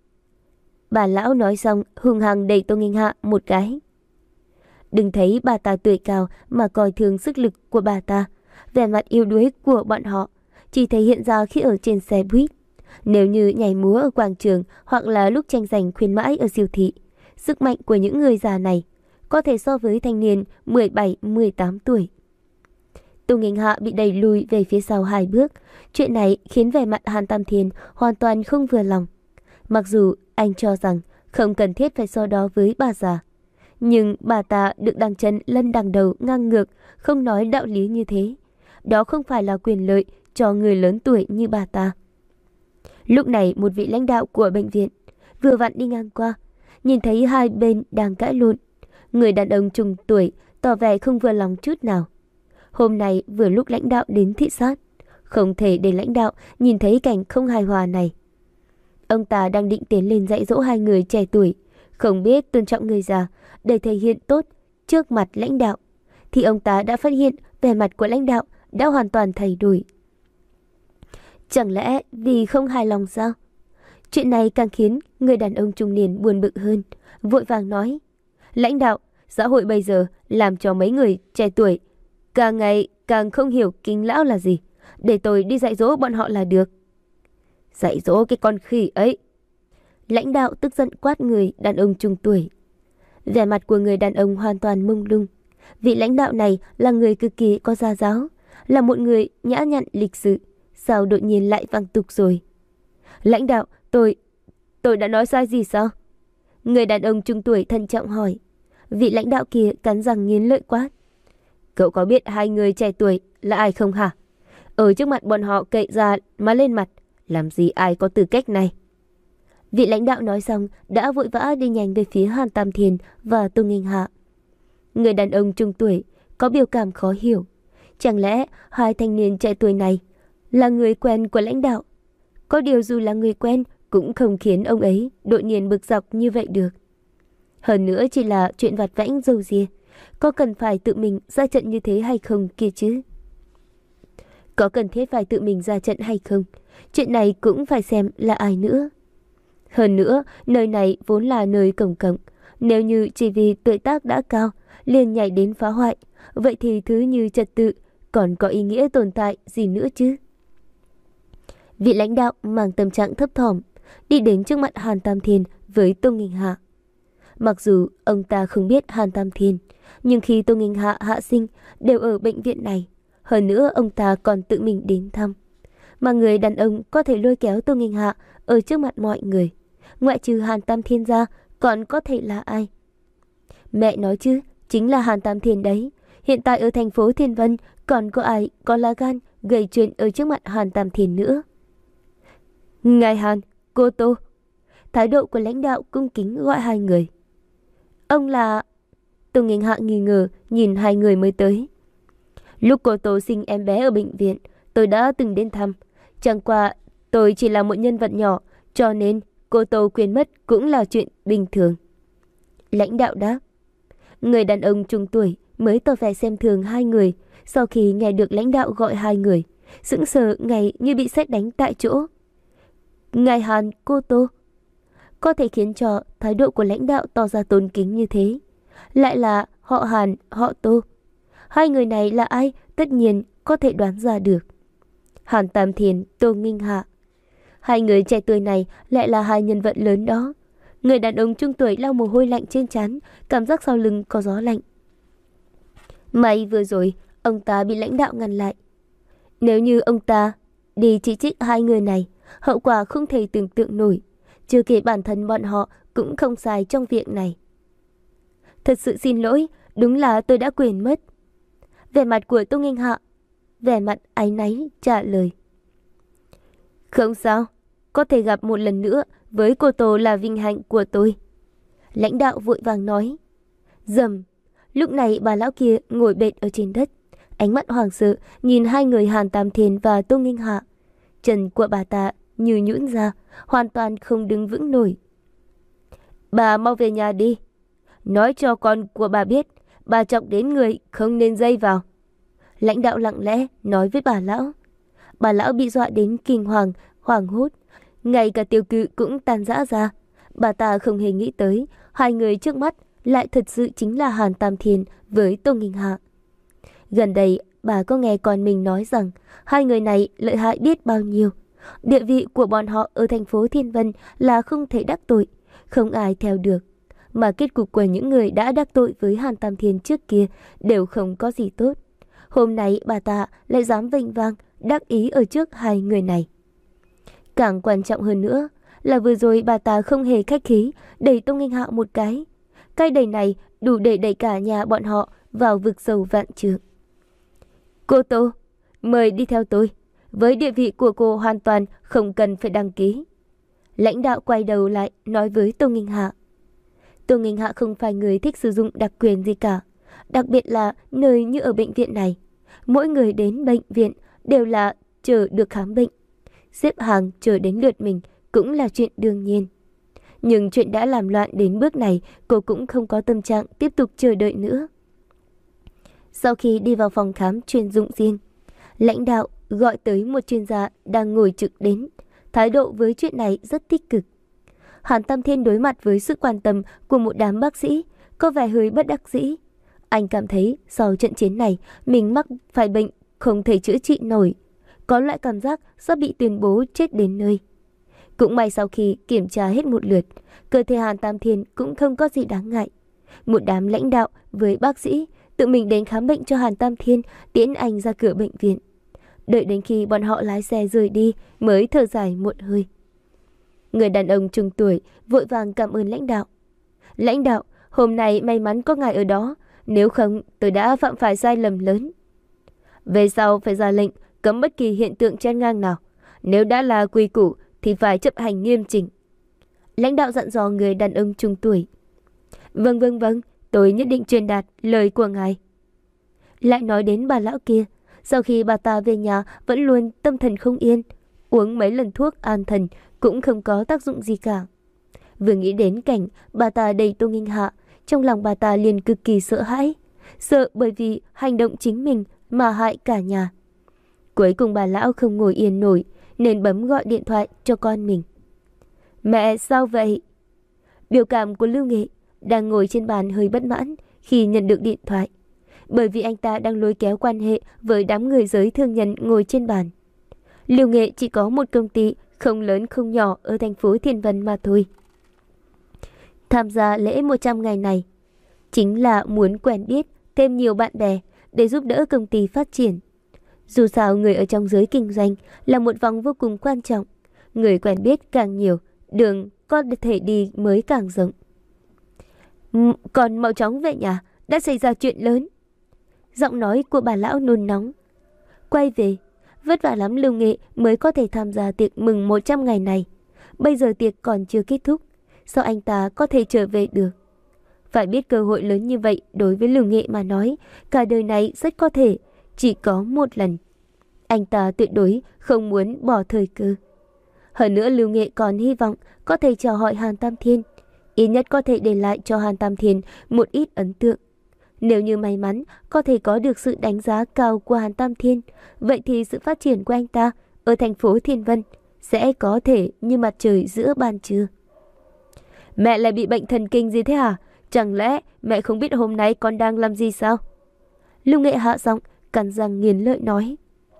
Bà lão nói xong hung hăng đẩy Tô Nghinh Hạ một cái. Đừng thấy bà ta tuổi cao mà coi thường sức lực của bà ta. Vẻ mặt yếu đuối của bọn họ chỉ thể hiện ra khi ở trên xe buýt. Nếu như nhảy múa ở quảng trường hoặc là lúc tranh giành khuyến mãi ở siêu thị, sức mạnh của những người già này có thể so với thanh niên mười bảy mười tám tuổi. Tô Nghinh Hạ bị đẩy lùi về phía sau hai bước. Chuyện này khiến vẻ mặt Hàn Tam Thiên hoàn toàn không vừa lòng. Mặc dù anh cho rằng không cần thiết phải so đó với bà già, nhưng bà ta được đằng chân lân đằng đầu ngang ngược, không nói đạo lý như thế. Đó không phải là quyền lợi cho người lớn tuổi như bà ta. Lúc này một vị lãnh đạo của bệnh viện vừa vặn đi ngang qua, nhìn thấy hai bên đang cãi lộn. Người đàn ông trung tuổi tỏ vẻ không vừa lòng chút nào. Hôm nay vừa lúc lãnh đạo đến thị sát, không thể để lãnh đạo nhìn thấy cảnh không hài hòa này. Ông ta đang định tiến lên dạy dỗ hai người trẻ tuổi, không biết tôn trọng người già để thể hiện tốt trước mặt lãnh đạo, thì ông ta đã phát hiện vẻ mặt của lãnh đạo đã hoàn toàn thay đổi. Chẳng lẽ vì không hài lòng sao? Chuyện này càng khiến người đàn ông trung niên buồn bực hơn, vội vàng nói. Lãnh đạo, xã hội bây giờ làm cho mấy người trẻ tuổi càng ngày càng không hiểu kính lão là gì. Để tôi đi dạy dỗ bọn họ là được. Dạy dỗ cái con khỉ ấy. Lãnh đạo tức giận quát người đàn ông trung tuổi. Vẻ mặt của người đàn ông hoàn toàn mông lung. Vị lãnh đạo này là người cực kỳ có gia giáo, là một người nhã nhặn lịch sự. Sao đột nhiên lại văng tục rồi? Lãnh đạo, tôi... tôi đã nói sai gì sao? Người đàn ông trung tuổi thận trọng hỏi. Vị lãnh đạo kia cắn răng nghiến lợi quát. Cậu có biết hai người trẻ tuổi là ai không hả? Ở trước mặt bọn họ cậy ra mà lên mặt, làm gì ai có tư cách này? Vị lãnh đạo nói xong đã vội vã đi nhanh về phía Hàn Tam Thiên và Tô Nghênh Hạ. Người đàn ông trung tuổi có biểu cảm khó hiểu. Chẳng lẽ hai thanh niên trẻ tuổi này là người quen của lãnh đạo? Có điều dù là người quen cũng không khiến ông ấy đột nhiên bực dọc như vậy được. Hơn nữa chỉ là chuyện vặt vãnh dâu dịa, có cần phải tự mình ra trận như thế hay không kia chứ? Có cần thiết phải tự mình ra trận hay không? Chuyện này cũng phải xem là ai nữa. Hơn nữa, nơi này vốn là nơi công cộng. Nếu như chỉ vì tuổi tác đã cao, liền nhảy đến phá hoại, vậy thì thứ như trật tự còn có ý nghĩa tồn tại gì nữa chứ? Vị lãnh đạo mang tâm trạng thấp thỏm, đi đến trước mặt Hàn Tam Thiên với Tô Nghênh Hạ. Mặc dù ông ta không biết Hàn Tam Thiên, nhưng khi Tô Nghênh Hạ hạ sinh đều ở bệnh viện này, hơn nữa ông ta còn tự mình đến thăm. Mà người đàn ông có thể lôi kéo Tô Nghênh Hạ ở trước mặt mọi người, ngoại trừ Hàn Tam Thiên ra, còn có thể là ai? Mẹ nói chứ, chính là Hàn Tam Thiên đấy. Hiện tại ở thành phố Thiên Vân còn có ai có lá gan gây chuyện ở trước mặt Hàn Tam Thiên nữa? Ngài Hàn, cô Tô. Thái độ của lãnh đạo cung kính gọi hai người. Ông là... Tô Nghênh Hạ nghi ngờ nhìn hai người mới tới. Lúc cô Tô sinh em bé ở bệnh viện, tôi đã từng đến thăm. Chẳng qua tôi chỉ là một nhân vật nhỏ, cho nên cô Tô quên mất cũng là chuyện bình thường. Lãnh đạo đáp. Người đàn ông trung tuổi mới tỏ vẻ xem thường hai người. Sau khi nghe được lãnh đạo gọi hai người, sững sờ ngay như bị sét đánh tại chỗ. Ngài Hàn, cô Tô. Có thể khiến cho thái độ của lãnh đạo tỏ ra tôn kính như thế. Lại là họ Hàn, họ Tô. Hai người này là ai tất nhiên có thể đoán ra được. Hàn Tam Thiên, Tô Nghênh Hạ. Hai người trẻ tuổi này lại là hai nhân vật lớn đó. Người đàn ông trung tuổi lau mồ hôi lạnh trên trán, cảm giác sau lưng có gió lạnh. May vừa rồi ông ta bị lãnh đạo ngăn lại. Nếu như ông ta đi chỉ trích hai người này, hậu quả không thể tưởng tượng nổi. Chưa kể bản thân bọn họ cũng không sai trong việc này. Thật sự xin lỗi, đúng là tôi đã quên mất. Vẻ mặt của Tô Nghênh Hạ, vẻ mặt áy náy trả lời. Không sao, có thể gặp một lần nữa với cô Tô là vinh hạnh của tôi. Lãnh đạo vội vàng nói. Dầm, lúc này bà lão kia ngồi bệt ở trên đất, ánh mắt hoảng sợ nhìn hai người Hàn Tam Thiên và Tô Nghênh Hạ. Chân của bà ta như nhũn ra, hoàn toàn không đứng vững nổi. Bà mau về nhà đi. Nói cho con của bà biết, bà chọc đến người không nên dây vào. Lãnh đạo lặng lẽ nói với bà lão. Bà lão bị dọa đến kinh hoàng, hoảng hốt. Ngay cả tiêu cự cũng tan rã ra. Bà ta không hề nghĩ tới, hai người trước mắt lại thật sự chính là Hàn Tam Thiên với Tô Nghênh Hạ. Gần đây, bà có nghe con mình nói rằng hai người này lợi hại biết bao nhiêu. Địa vị của bọn họ ở thành phố Thiên Vân là không thể đắc tội, không ai theo được. Mà kết cục của những người đã đắc tội với Hàn Tam Thiên trước kia đều không có gì tốt. Hôm nay bà ta lại dám vênh vang, đắc ý ở trước hai người này. Càng quan trọng hơn nữa là vừa rồi bà ta không hề khách khí đẩy Tô Nghênh Hạ một cái. Cái đẩy này đủ để đẩy cả nhà bọn họ vào vực sâu vạn trượng. Cô Tô, mời đi theo tôi. Với địa vị của cô hoàn toàn không cần phải đăng ký. Lãnh đạo quay đầu lại nói với Tô Nghênh Hạ. Tô Nghênh Hạ không phải người thích sử dụng đặc quyền gì cả. Đặc biệt là nơi như ở bệnh viện này. Mỗi người đến bệnh viện đều là chờ được khám bệnh. Xếp hàng chờ đến lượt mình cũng là chuyện đương nhiên. Nhưng chuyện đã làm loạn đến bước này, cô cũng không có tâm trạng tiếp tục chờ đợi nữa. Sau khi đi vào phòng khám chuyên dụng riêng, lãnh đạo gọi tới một chuyên gia đang ngồi trực đến. Thái độ với chuyện này rất tích cực. Hàn Tam Thiên đối mặt với sự quan tâm của một đám bác sĩ, có vẻ hơi bất đắc dĩ. Anh cảm thấy sau trận chiến này, mình mắc phải bệnh không thể chữa trị nổi. Có loại cảm giác sắp bị tuyên bố chết đến nơi. Cũng may sau khi kiểm tra hết một lượt, cơ thể Hàn Tam Thiên cũng không có gì đáng ngại. Một đám lãnh đạo với bác sĩ tự mình đến khám bệnh cho Hàn Tam Thiên, tiễn anh ra cửa bệnh viện. Đợi đến khi bọn họ lái xe rời đi mới thở dài một hơi. Người đàn ông trung tuổi vội vàng cảm ơn lãnh đạo. Lãnh đạo, hôm nay may mắn có ngài ở đó, nếu không tôi đã phạm phải sai lầm lớn. Về sau phải ra lệnh cấm bất kỳ hiện tượng chen ngang nào. Nếu đã là quy củ thì phải chấp hành nghiêm chỉnh. Lãnh đạo dặn dò người đàn ông trung tuổi. Vâng vâng vâng, tôi nhất định truyền đạt lời của ngài. Lại nói đến bà lão kia, sau khi bà ta về nhà vẫn luôn tâm thần không yên, uống mấy lần thuốc an thần cũng không có tác dụng gì cả. Vừa nghĩ đến cảnh bà ta đầy Tô Nghênh Hạ, trong lòng bà ta liền cực kỳ sợ hãi, sợ bởi vì hành động chính mình mà hại cả nhà. Cuối cùng bà lão không ngồi yên nổi nên bấm gọi điện thoại cho con mình. Mẹ, sao vậy? Biểu cảm của Lưu Nghệ đang ngồi trên bàn hơi bất mãn khi nhận được điện thoại, bởi vì anh ta đang lôi kéo quan hệ với đám người giới thương nhân ngồi trên bàn. Lưu Nghệ chỉ có một công ty không lớn không nhỏ ở thành phố Thiên Vân mà thôi. Tham gia lễ một trăm ngày này chính là muốn quen biết thêm nhiều bạn bè để giúp đỡ công ty phát triển. Dù sao người ở trong giới kinh doanh là một vòng vô cùng quan trọng, người quen biết càng nhiều, đường có thể đi mới càng rộng. Còn mau chóng về nhà, đã xảy ra chuyện lớn. Giọng nói của bà lão nôn nóng. Quay về, vất vả lắm Lưu Nghệ mới có thể tham gia tiệc mừng một trăm ngày này. Bây giờ tiệc còn chưa kết thúc, sao anh ta có thể trở về được? Phải biết cơ hội lớn như vậy đối với Lưu Nghệ mà nói, cả đời này rất có thể chỉ có một lần. Anh ta tuyệt đối không muốn bỏ thời cơ. Hơn nữa Lưu Nghệ còn hy vọng có thể chào hỏi Hàn Tam Thiên, ít nhất có thể để lại cho Hàn Tam Thiên một ít ấn tượng. Nếu như may mắn có thể có được sự đánh giá cao của Hàn Tam Thiên, vậy thì sự phát triển của anh ta ở thành phố Thiên Vân sẽ có thể như mặt trời giữa ban trưa. Mẹ lại bị bệnh thần kinh gì thế hả? Chẳng lẽ mẹ không biết hôm nay con đang làm gì sao? Lưu Nghệ hạ giọng, cắn răng nghiến lợi nói.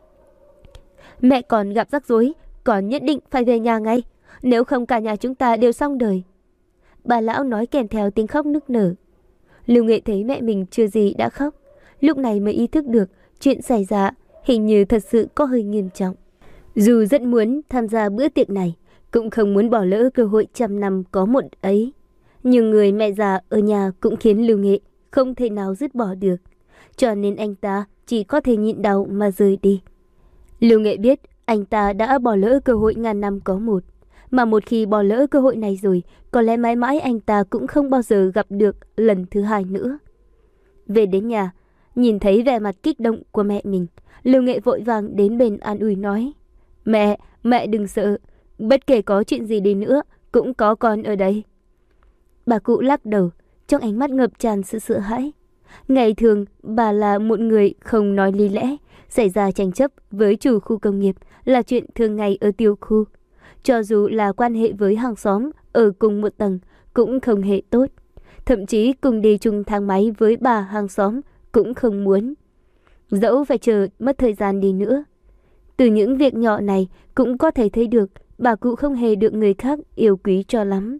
Mẹ còn gặp rắc rối, còn nhất định phải về nhà ngay, nếu không cả nhà chúng ta đều xong đời. Bà lão nói kèm theo tiếng khóc nức nở. Lưu Nghệ thấy mẹ mình chưa gì đã khóc, lúc này mới ý thức được chuyện xảy ra hình như thật sự có hơi nghiêm trọng. Dù rất muốn tham gia bữa tiệc này, cũng không muốn bỏ lỡ cơ hội trăm năm có một ấy, nhưng người mẹ già ở nhà cũng khiến Lưu Nghệ không thể nào dứt bỏ được, cho nên anh ta chỉ có thể nhịn đau mà rời đi. Lưu Nghệ biết anh ta đã bỏ lỡ cơ hội ngàn năm có một, mà một khi bỏ lỡ cơ hội này rồi, có lẽ mãi mãi anh ta cũng không bao giờ gặp được lần thứ hai nữa. Về đến nhà, nhìn thấy vẻ mặt kích động của mẹ mình, Lưu Nghệ vội vàng đến bên an ủi nói. Mẹ, mẹ đừng sợ, bất kể có chuyện gì đi nữa, cũng có con ở đây. Bà cụ lắc đầu, trong ánh mắt ngập tràn sự sợ hãi. Ngày thường, bà là một người không nói lý lẽ, xảy ra tranh chấp với chủ khu công nghiệp là chuyện thường ngày ở tiểu khu. Cho dù là quan hệ với hàng xóm ở cùng một tầng cũng không hề tốt. Thậm chí cùng đi chung thang máy với bà hàng xóm cũng không muốn. Dẫu phải chờ mất thời gian đi nữa. Từ những việc nhỏ này cũng có thể thấy được bà cụ không hề được người khác yêu quý cho lắm.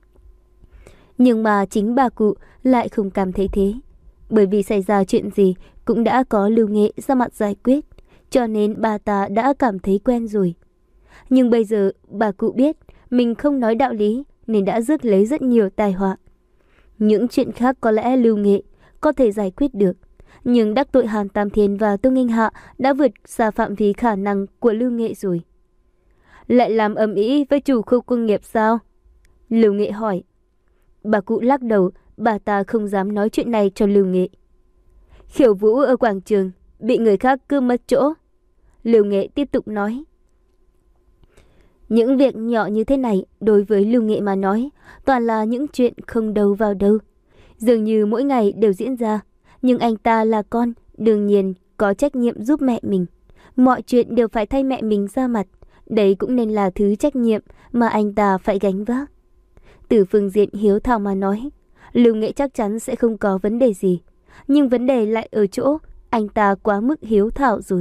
Nhưng mà chính bà cụ lại không cảm thấy thế. Bởi vì xảy ra chuyện gì cũng đã có Lưu Nghệ ra mặt giải quyết, cho nên bà ta đã cảm thấy quen rồi. Nhưng bây giờ bà cụ biết mình không nói đạo lý nên đã rước lấy rất nhiều tai họa. Những chuyện khác có lẽ Lưu Nghệ có thể giải quyết được, nhưng đắc tội Hàn Tam Thiên và Tô Nghênh Hạ đã vượt xa phạm vi khả năng của Lưu Nghệ rồi. Lại làm ầm ĩ với chủ khu công nghiệp sao? Lưu Nghệ hỏi. Bà cụ lắc đầu, bà ta không dám nói chuyện này cho Lưu Nghệ. Khiêu vũ ở quảng trường, bị người khác cướp mất chỗ. Lưu Nghệ tiếp tục nói. Những việc nhỏ như thế này đối với Lưu Nghệ mà nói toàn là những chuyện không đâu vào đâu. Dường như mỗi ngày đều diễn ra, nhưng anh ta là con, đương nhiên có trách nhiệm giúp mẹ mình. Mọi chuyện đều phải thay mẹ mình ra mặt, đấy cũng nên là thứ trách nhiệm mà anh ta phải gánh vác. Từ phương diện hiếu thảo mà nói, Lưu Nghệ chắc chắn sẽ không có vấn đề gì, nhưng vấn đề lại ở chỗ anh ta quá mức hiếu thảo rồi.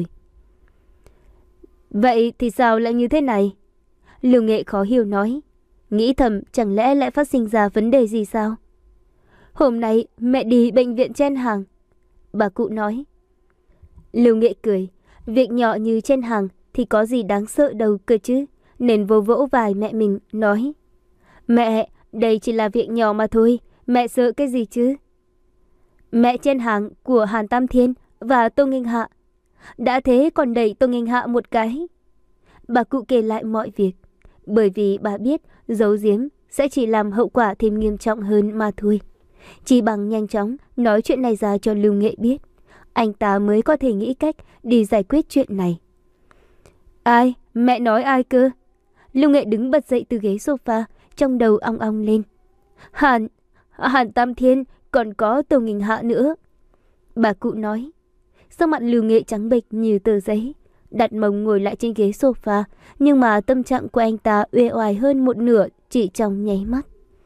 Vậy thì sao lại như thế này? Lưu Nghệ khó hiểu nói. Nghĩ thầm chẳng lẽ lại phát sinh ra vấn đề gì sao? Hôm nay mẹ đi bệnh viện chen hàng. Bà cụ nói. Lưu Nghệ cười. Việc nhỏ như chen hàng thì có gì đáng sợ đâu cơ chứ. Nên vô vỗ vai mẹ mình nói. Mẹ, đây chỉ là việc nhỏ mà thôi. Mẹ sợ cái gì chứ? Mẹ trên hàng của Hàn Tam Thiên và Tô Nghênh Hạ. Đã thế còn đẩy Tô Nghênh Hạ một cái. Bà cụ kể lại mọi việc, bởi vì bà biết giấu giếm sẽ chỉ làm hậu quả thêm nghiêm trọng hơn mà thôi. Chỉ bằng nhanh chóng nói chuyện này ra cho Lưu Nghệ biết, anh ta mới có thể nghĩ cách đi giải quyết chuyện này. Ai? Mẹ nói ai cơ? Lưu Nghệ đứng bật dậy từ ghế sofa, trong đầu ong ong lên. Hàn, Hàn Tam Thiên, còn có Tô Nghênh Hạ nữa. Bà cụ nói. Sắc mặt Lưu Nghệ trắng bệch như tờ giấy, đặt mông ngồi lại trên ghế sofa, nhưng mà tâm trạng của anh ta uể oải hơn một nửa chỉ trong nháy mắt.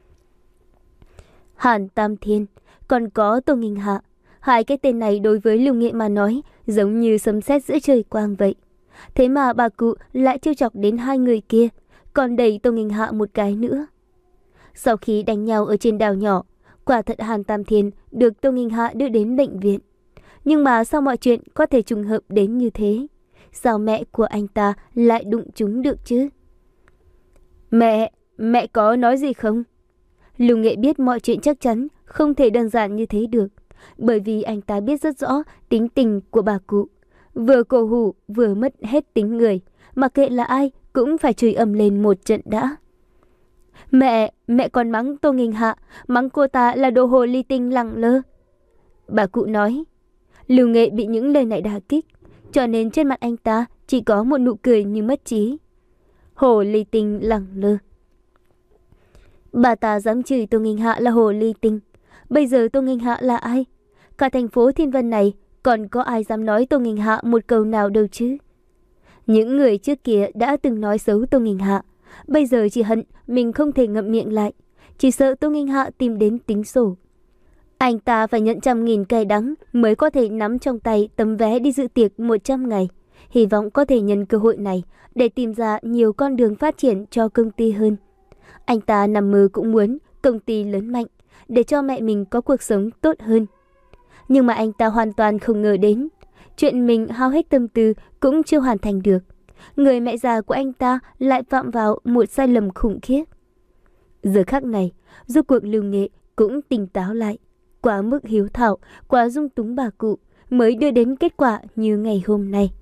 Hàn Tam Thiên, còn có Tô Nghênh Hạ. Hai cái tên này đối với Lưu Nghệ mà nói giống như sấm sét giữa trời quang vậy. Thế mà bà cụ lại trêu chọc đến hai người kia, còn đẩy Tô Nghênh Hạ một cái nữa. Sau khi đánh nhau ở trên đảo nhỏ, quả thật Hàn Tam Thiên được Tô Nghênh Hạ đưa đến bệnh viện. Nhưng mà sao mọi chuyện có thể trùng hợp đến như thế? Sao mẹ của anh ta lại đụng chúng được chứ? Mẹ, mẹ có nói gì không? Lưu Nghệ biết mọi chuyện chắc chắn không thể đơn giản như thế được, bởi vì anh ta biết rất rõ tính tình của bà cụ. Vừa cổ hủ vừa mất hết tính người, mà kệ là ai cũng phải chửi ầm lên một trận đã. Mẹ, mẹ còn mắng Tô Nghênh Hạ, mắng cô ta là đồ hồ ly tinh lẳng lơ. Bà cụ nói. Lưu Nghệ bị những lời này đả kích, cho nên trên mặt anh ta chỉ có một nụ cười như mất trí. Hồ ly tinh lẳng lơ. Bà ta dám chửi Tô Nghênh Hạ là hồ ly tinh. Bây giờ Tô Nghênh Hạ là ai? Cả thành phố Thiên Vân này còn có ai dám nói Tô Nghênh Hạ một câu nào đâu chứ? Những người trước kia đã từng nói xấu Tô Nghênh Hạ, bây giờ chỉ hận mình không thể ngậm miệng lại, chỉ sợ Tô Nghênh Hạ tìm đến tính sổ. Anh ta phải nhận trăm nghìn cay đắng mới có thể nắm trong tay tấm vé đi dự tiệc một trăm ngày, hy vọng có thể nhân cơ hội này để tìm ra nhiều con đường phát triển cho công ty hơn. Anh ta nằm mơ cũng muốn công ty lớn mạnh, để cho mẹ mình có cuộc sống tốt hơn. Nhưng mà anh ta hoàn toàn không ngờ đến, chuyện mình hao hết tâm tư cũng chưa hoàn thành được. Người mẹ già của anh ta lại phạm vào một sai lầm khủng khiếp. Giờ khắc này, rốt cuộc Lưu Nghệ cũng tỉnh táo lại. Quá mức hiếu thảo, quá dung túng bà cụ mới đưa đến kết quả như ngày hôm nay.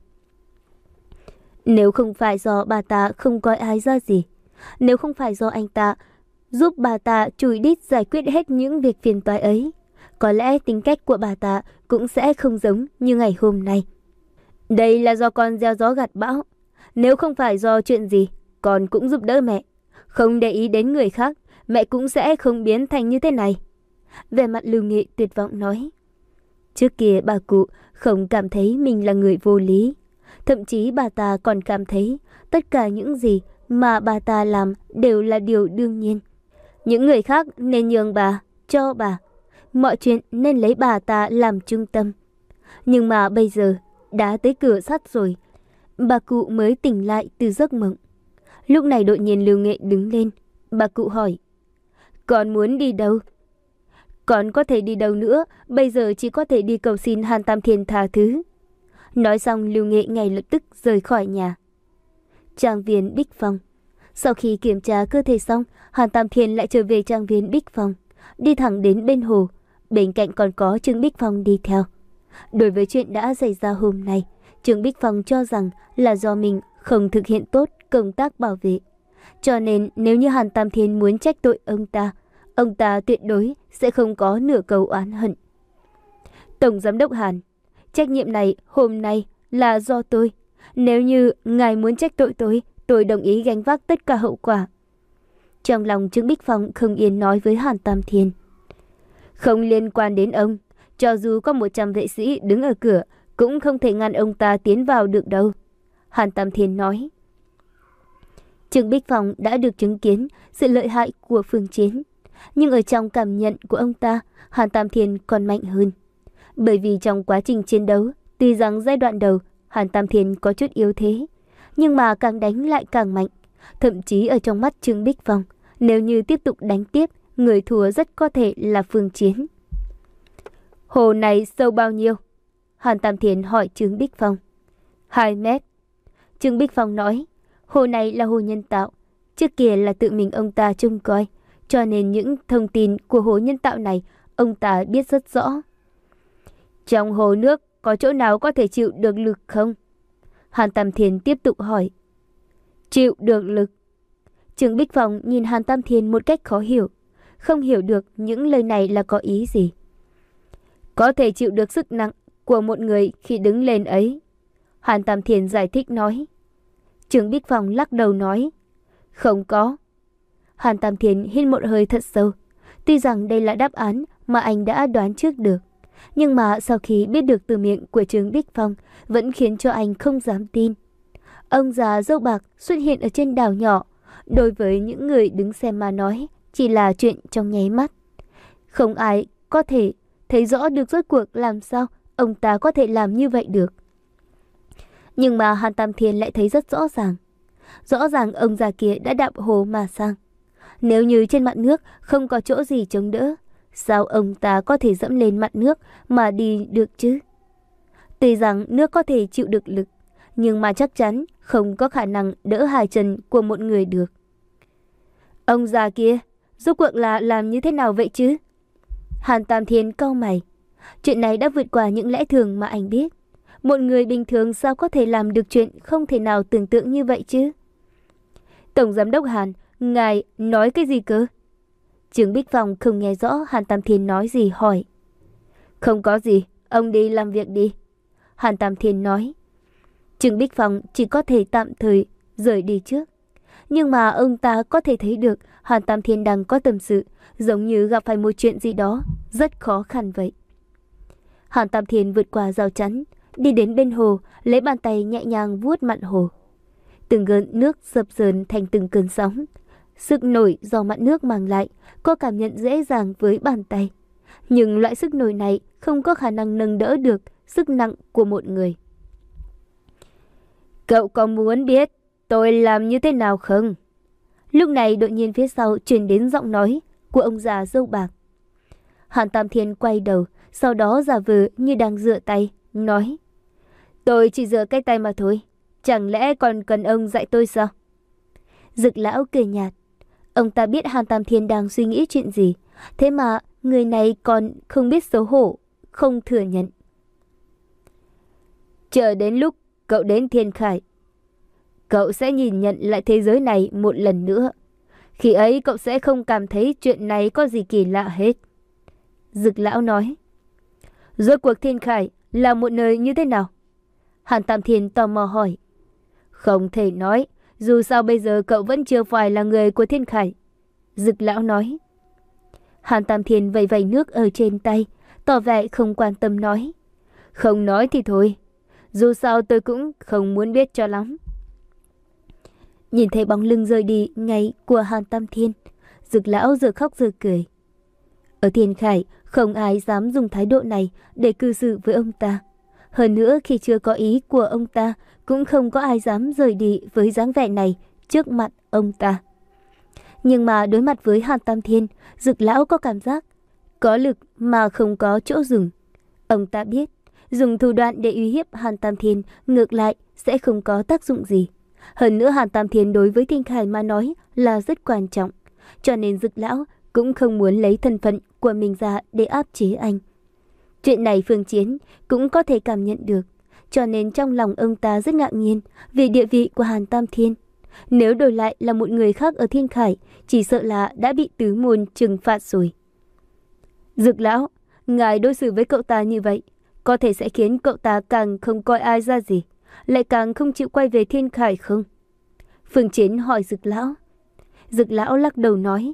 Nếu không phải do bà ta không coi ai ra gì, nếu không phải do anh ta giúp bà ta chùi đít giải quyết hết những việc phiền toái ấy, có lẽ tính cách của bà ta cũng sẽ không giống như ngày hôm nay. Đây là do con gieo gió gặt bão. Nếu không phải do chuyện gì, con cũng giúp đỡ mẹ. Không để ý đến người khác, mẹ cũng sẽ không biến thành như thế này. Về mặt Lưu Nghệ tuyệt vọng nói. Trước kia bà cụ không cảm thấy mình là người vô lý. Thậm chí bà ta còn cảm thấy tất cả những gì mà bà ta làm đều là điều đương nhiên. Những người khác nên nhường bà, cho bà. Mọi chuyện nên lấy bà ta làm trung tâm. Nhưng mà bây giờ đã tới cửa sắt rồi, bà cụ mới tỉnh lại từ giấc mộng. Lúc này đột nhiên Lưu Nghệ đứng lên. Bà cụ hỏi. Con muốn đi đâu? Con có thể đi đâu nữa, bây giờ chỉ có thể đi cầu xin Hàn Tam Thiên tha thứ. Nói xong Lưu Nghệ ngay lập tức rời khỏi nhà. Trang viên Bích Phong. Sau khi kiểm tra cơ thể xong, Hàn Tam Thiên lại trở về trang viên Bích Phong, đi thẳng đến bên hồ. Bên cạnh còn có Trương Bích Phong đi theo. Đối với chuyện đã xảy ra hôm nay, Trương Bích Phong cho rằng là do mình không thực hiện tốt công tác bảo vệ. Cho nên nếu như Hàn Tam Thiên muốn trách tội ông ta, ông ta tuyệt đối sẽ không có nửa câu oán hận. Tổng Giám đốc Hàn, trách nhiệm này hôm nay là do tôi. Nếu như ngài muốn trách tội tôi, tôi đồng ý gánh vác tất cả hậu quả. Trong lòng Trương Bích Phong không yên nói với Hàn Tam Thiên. Không liên quan đến ông, cho dù có một trăm vệ sĩ đứng ở cửa, cũng không thể ngăn ông ta tiến vào được đâu. Hàn Tam Thiên nói. Trương Bích Phong đã được chứng kiến sự lợi hại của Phương Chiến. Nhưng ở trong cảm nhận của ông ta, Hàn Tam Thiên còn mạnh hơn. Bởi vì trong quá trình chiến đấu, tuy rằng giai đoạn đầu Hàn Tam Thiên có chút yếu thế, nhưng mà càng đánh lại càng mạnh. Thậm chí ở trong mắt Trương Bích Phong, nếu như tiếp tục đánh tiếp, người thua rất có thể là Phương Chiến. Hồ này sâu bao nhiêu? Hàn Tam Thiên hỏi Trương Bích Phong. Hai mét. Trương Bích Phong nói, hồ này là hồ nhân tạo. Trước kia là tự mình ông ta trông coi, cho nên những thông tin của hồ nhân tạo này ông ta biết rất rõ. Trong hồ nước có chỗ nào có thể chịu được lực không? Hàn Tam Thiên tiếp tục hỏi. Chịu được lực? Trương Bích Phong nhìn Hàn Tam Thiên một cách khó hiểu, không hiểu được những lời này là có ý gì. Có thể chịu được sức nặng của một người khi đứng lên ấy. Hàn Tam Thiên giải thích nói. Trương Bích Phong lắc đầu nói. Không có. Hàn Tam Thiên hít một hơi thật sâu. Tuy rằng đây là đáp án mà anh đã đoán trước được, nhưng mà sau khi biết được từ miệng của Trương Bích Phong vẫn khiến cho anh không dám tin. Ông già râu bạc xuất hiện ở trên đảo nhỏ, đối với những người đứng xem mà nói chỉ là chuyện trong nháy mắt. Không ai có thể thấy rõ được rốt cuộc làm sao ông ta có thể làm như vậy được. Nhưng mà Hàn Tam Thiên lại thấy rất rõ ràng. Rõ ràng ông già kia đã đạp hồ mà sang. Nếu như trên mặt nước không có chỗ gì chống đỡ, sao ông ta có thể dẫm lên mặt nước mà đi được chứ? Tuy rằng nước có thể chịu được lực, nhưng mà chắc chắn không có khả năng đỡ hai chân của một người được. Ông già kia, rốt cuộc là làm như thế nào vậy chứ? Hàn Tam Thiên cau mày. Chuyện này đã vượt qua những lẽ thường mà anh biết. Một người bình thường sao có thể làm được chuyện không thể nào tưởng tượng như vậy chứ? Tổng giám đốc Hàn, ngài nói cái gì cơ? Trương Bích Phong không nghe rõ Hàn Tam Thiên nói gì hỏi. Không có gì, ông đi làm việc đi. Hàn Tam Thiên nói. Trương Bích Phong chỉ có thể tạm thời rời đi trước. Nhưng mà ông ta có thể thấy được Hàn Tam Thiên đang có tâm sự, giống như gặp phải một chuyện gì đó rất khó khăn vậy. Hàn Tam Thiên vượt qua rào chắn, đi đến bên hồ, lấy bàn tay nhẹ nhàng vuốt mặn hồ. Từng gợn nước dập dờn thành từng cơn sóng. Sức nổi do mặn nước mang lại, cô cảm nhận dễ dàng với bàn tay. Nhưng loại sức nổi này không có khả năng nâng đỡ được sức nặng của một người. Cậu có muốn biết tôi làm như thế nào không? Lúc này đột nhiên phía sau truyền đến giọng nói của ông già râu bạc. Hàn Tam Thiên quay đầu, sau đó giả vờ như đang rửa tay, nói. Tôi chỉ rửa cái tay mà thôi, chẳng lẽ còn cần ông dạy tôi sao? Dực lão cười nhạt. Ông ta biết Hàn Tam Thiên đang suy nghĩ chuyện gì, thế mà người này còn không biết xấu hổ, không thừa nhận. Chờ đến lúc cậu đến Thiên Khải, cậu sẽ nhìn nhận lại thế giới này một lần nữa. Khi ấy cậu sẽ không cảm thấy chuyện này có gì kỳ lạ hết. Dực lão nói. Rốt cuộc Thiên Khải là một nơi như thế nào? Hàn Tam Thiên tò mò hỏi. Không thể nói, dù sao bây giờ cậu vẫn chưa phải là người của Thiên Khải. Dực lão nói. Hàn Tam Thiên vẩy vẩy nước ở trên tay, tỏ vẻ không quan tâm nói. Không nói thì thôi, dù sao tôi cũng không muốn biết cho lắm. Nhìn thấy bóng lưng rời đi ngay của Hàn Tam Thiên, Dực lão giờ khóc giờ cười. Ở Thiên Khải không ai dám dùng thái độ này để cư xử với ông ta. Hơn nữa khi chưa có ý của ông ta, cũng không có ai dám rời đi với dáng vẻ này trước mặt ông ta. Nhưng mà đối mặt với Hàn Tam Thiên, Dực lão có cảm giác có lực mà không có chỗ dùng. Ông ta biết dùng thủ đoạn để uy hiếp Hàn Tam Thiên ngược lại sẽ không có tác dụng gì. Hơn nữa Hàn Tam Thiên đối với Thiên Khải mà nói là rất quan trọng, cho nên Dực lão cũng không muốn lấy thân phận của mình ra để áp chế anh. Chuyện này Phương Chiến cũng có thể cảm nhận được, cho nên trong lòng ông ta rất ngạc nhiên về địa vị của Hàn Tam Thiên. Nếu đổi lại là một người khác ở Thiên Khải, chỉ sợ là đã bị tứ môn trừng phạt rồi. Dực lão, ngài đối xử với cậu ta như vậy, có thể sẽ khiến cậu ta càng không coi ai ra gì, lại càng không chịu quay về Thiên Khải không? Phương Chiến hỏi Dực lão. Dực lão lắc đầu nói.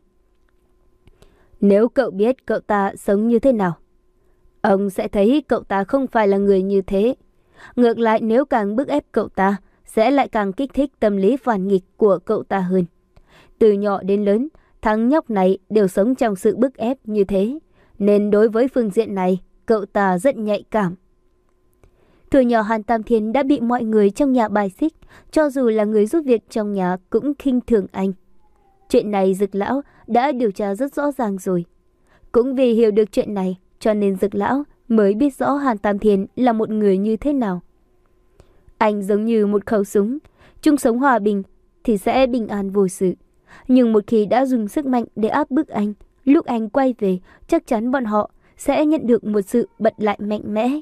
Nếu cậu biết cậu ta sống như thế nào, ông sẽ thấy cậu ta không phải là người như thế. Ngược lại nếu càng bức ép cậu ta, sẽ lại càng kích thích tâm lý phản nghịch của cậu ta hơn. Từ nhỏ đến lớn, thằng nhóc này đều sống trong sự bức ép như thế, nên đối với phương diện này, cậu ta rất nhạy cảm. Từ nhỏ Hàn Tam Thiên đã bị mọi người trong nhà bài xích, cho dù là người giúp việc trong nhà cũng khinh thường anh. Chuyện này Dực lão đã điều tra rất rõ ràng rồi. Cũng vì hiểu được chuyện này, cho nên Dực lão mới biết rõ Hàn Tam Thiên là một người như thế nào. Anh giống như một khẩu súng, chung sống hòa bình thì sẽ bình an vô sự. Nhưng một khi đã dùng sức mạnh để áp bức anh, lúc anh quay về, chắc chắn bọn họ sẽ nhận được một sự bật lại mạnh mẽ.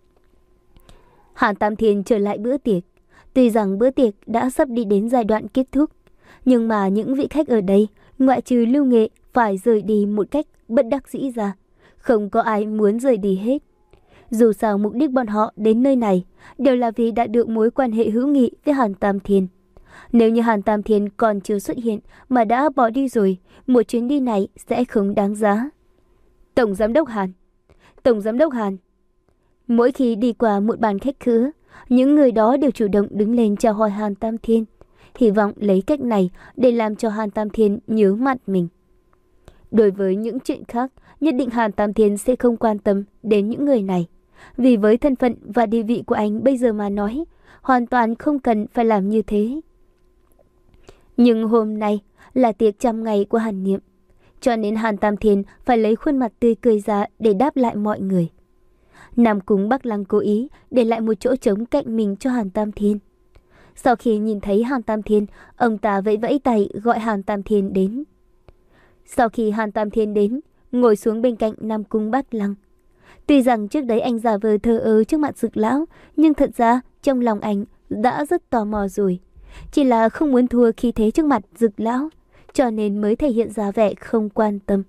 Hàn Tam Thiên trở lại bữa tiệc. Tuy rằng bữa tiệc đã sắp đi đến giai đoạn kết thúc, nhưng mà những vị khách ở đây, ngoại trừ Lưu Nghệ phải rời đi một cách bất đắc dĩ ra, không có ai muốn rời đi hết. Dù sao mục đích bọn họ đến nơi này đều là vì đã được mối quan hệ hữu nghị với Hàn Tam Thiên. Nếu như Hàn Tam Thiên còn chưa xuất hiện mà đã bỏ đi rồi, một chuyến đi này sẽ không đáng giá. Tổng Giám đốc Hàn, Tổng Giám đốc Hàn. Mỗi khi đi qua một bàn khách khứa, những người đó đều chủ động đứng lên chào hỏi Hàn Tam Thiên, hy vọng lấy cách này để làm cho Hàn Tam Thiên nhớ mặt mình. Đối với những chuyện khác, nhất định Hàn Tam Thiên sẽ không quan tâm đến những người này. Vì với thân phận và địa vị của anh bây giờ mà nói, hoàn toàn không cần phải làm như thế. Nhưng hôm nay là tiệc trăm ngày của Hàn Niệm, cho nên Hàn Tam Thiên phải lấy khuôn mặt tươi cười ra để đáp lại mọi người. Nam Cung Bắc Lăng cố ý để lại một chỗ trống cạnh mình cho Hàn Tam Thiên. Sau khi nhìn thấy Hàn Tam Thiên, ông ta vẫy vẫy tay gọi Hàn Tam Thiên đến. Sau khi Hàn Tam Thiên đến, ngồi xuống bên cạnh Nam Cung Bắc Lăng. Tuy rằng trước đấy anh giả vờ thờ ơ trước mặt Dực lão, nhưng thật ra trong lòng anh đã rất tò mò rồi. Chỉ là không muốn thua khí thế trước mặt Dực lão, cho nên mới thể hiện ra vẻ không quan tâm.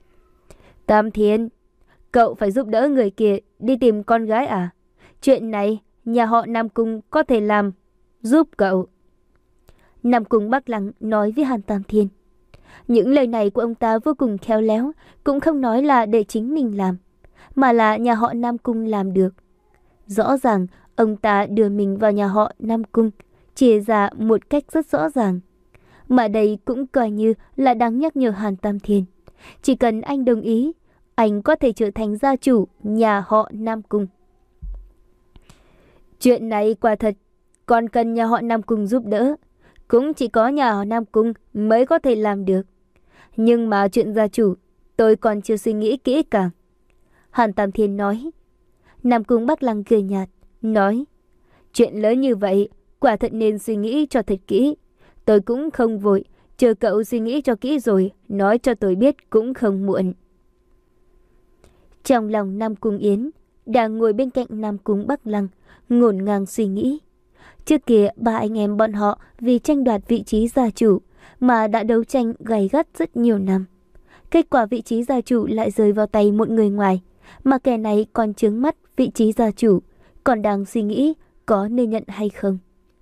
Tam Thiên, cậu phải giúp đỡ người kia đi tìm con gái à? Chuyện này nhà họ Nam Cung có thể làm giúp cậu. Nam Cung Bắc Lăng nói với Hàn Tam Thiên. Những lời này của ông ta vô cùng khéo léo, cũng không nói là để chính mình làm, mà là nhà họ Nam Cung làm được. Rõ ràng ông ta đưa mình vào nhà họ Nam Cung, chia ra một cách rất rõ ràng. Mà đây cũng coi như là đang nhắc nhở Hàn Tam Thiên. Chỉ cần anh đồng ý, anh có thể trở thành gia chủ nhà họ Nam Cung. Chuyện này quả thật còn cần nhà họ Nam Cung giúp đỡ. Cũng chỉ có nhà họ Nam Cung mới có thể làm được. Nhưng mà chuyện gia chủ, tôi còn chưa suy nghĩ kỹ càng. Hàn Tam Thiên nói. Nam Cung Bắc Lăng cười nhạt, nói. Chuyện lớn như vậy, quả thật nên suy nghĩ cho thật kỹ. Tôi cũng không vội, chờ cậu suy nghĩ cho kỹ rồi, nói cho tôi biết cũng không muộn. Trong lòng Nam Cung Yến đang ngồi bên cạnh Nam Cung Bắc Lăng, ngổn ngang suy nghĩ. Trước kia ba anh em bọn họ vì tranh đoạt vị trí gia chủ mà đã đấu tranh gay gắt rất nhiều năm. Kết quả vị trí gia chủ lại rơi vào tay một người ngoài, mà kẻ này còn trướng mắt vị trí gia chủ, còn đang suy nghĩ có nên nhận hay không.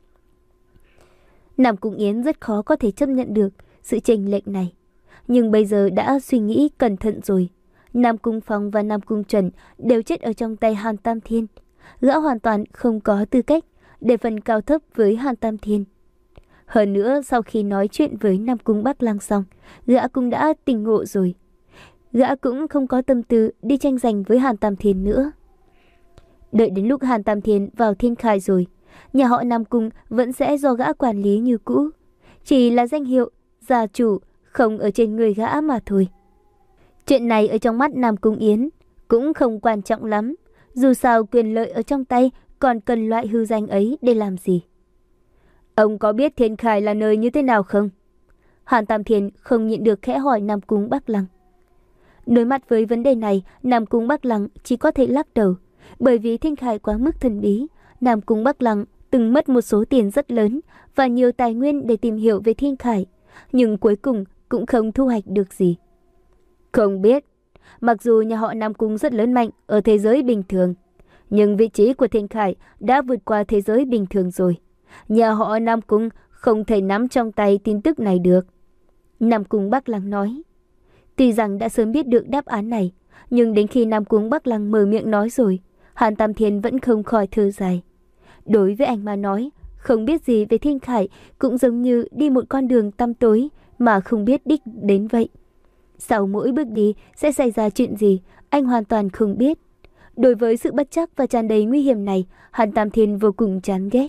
Nam Cung Yến rất khó có thể chấp nhận được sự chênh lệch này, nhưng bây giờ đã suy nghĩ cẩn thận rồi. Nam Cung Phong và Nam Cung Trần đều chết ở trong tay Hàn Tam Thiên. Gã hoàn toàn không có tư cách để phần cao thấp với Hàn Tam Thiên. Hơn nữa, sau khi nói chuyện với Nam Cung Bắc Lăng xong, gã cũng đã tỉnh ngộ rồi. Gã cũng không có tâm tư đi tranh giành với Hàn Tam Thiên nữa. Đợi đến lúc Hàn Tam Thiên vào Thiên Khải rồi, nhà họ Nam Cung vẫn sẽ do gã quản lý như cũ. Chỉ là danh hiệu gia chủ không ở trên người gã mà thôi. Chuyện này ở trong mắt Nam Cung Yến cũng không quan trọng lắm. Dù sao quyền lợi ở trong tay, còn cần loại hư danh ấy để làm gì? Ông có biết Thiên Khải là nơi như thế nào không? Hàn Tam Thiên không nhịn được khẽ hỏi Nam Cung Bắc Lăng. Đối mặt với vấn đề này, Nam Cung Bắc Lăng chỉ có thể lắc đầu. Bởi vì Thiên Khải quá mức thần bí, Nam Cung Bắc Lăng từng mất một số tiền rất lớn và nhiều tài nguyên để tìm hiểu về Thiên Khải, nhưng cuối cùng cũng không thu hoạch được gì. Không biết. Mặc dù nhà họ Nam Cung rất lớn mạnh ở thế giới bình thường, nhưng vị trí của Thiên Khải đã vượt qua thế giới bình thường rồi. Nhà họ Nam Cung không thể nắm trong tay tin tức này được. Nam Cung Bắc Lăng nói. Tuy rằng đã sớm biết được đáp án này, nhưng đến khi Nam Cung Bắc Lăng mở miệng nói rồi, Hàn Tam Thiên vẫn không khỏi thở dài. Đối với anh mà nói, không biết gì về Thiên Khải cũng giống như đi một con đường tăm tối mà không biết đích đến vậy. Sau mỗi bước đi sẽ xảy ra chuyện gì, anh hoàn toàn không biết. Đối với sự bất chắc và tràn đầy nguy hiểm này, Hàn Tam Thiên vô cùng chán ghét.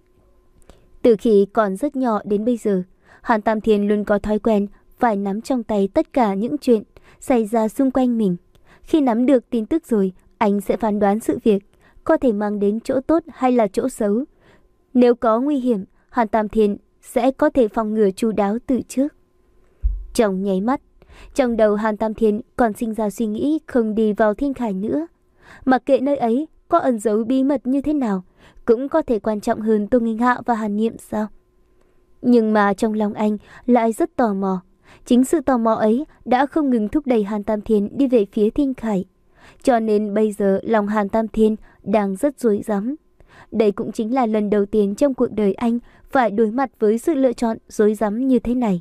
Từ khi còn rất nhỏ đến bây giờ, Hàn Tam Thiên luôn có thói quen phải nắm trong tay tất cả những chuyện xảy ra xung quanh mình. Khi nắm được tin tức rồi, anh sẽ phán đoán sự việc có thể mang đến chỗ tốt hay là chỗ xấu. Nếu có nguy hiểm, Hàn Tam Thiên sẽ có thể phòng ngừa chu đáo từ trước. Trong nháy mắt, Trong đầu Hàn Tam Thiên còn sinh ra suy nghĩ không đi vào Thiên Khải nữa. Mặc kệ nơi ấy có ẩn giấu bí mật như thế nào, cũng có thể quan trọng hơn Tô Nghênh Hạ và Hàn Niệm sao? Nhưng mà trong lòng anh lại rất tò mò. Chính sự tò mò ấy đã không ngừng thúc đẩy Hàn Tam Thiên đi về phía Thiên Khải. Cho nên bây giờ lòng Hàn Tam Thiên đang rất rối rắm. Đây cũng chính là lần đầu tiên trong cuộc đời anh phải đối mặt với sự lựa chọn rối rắm như thế này.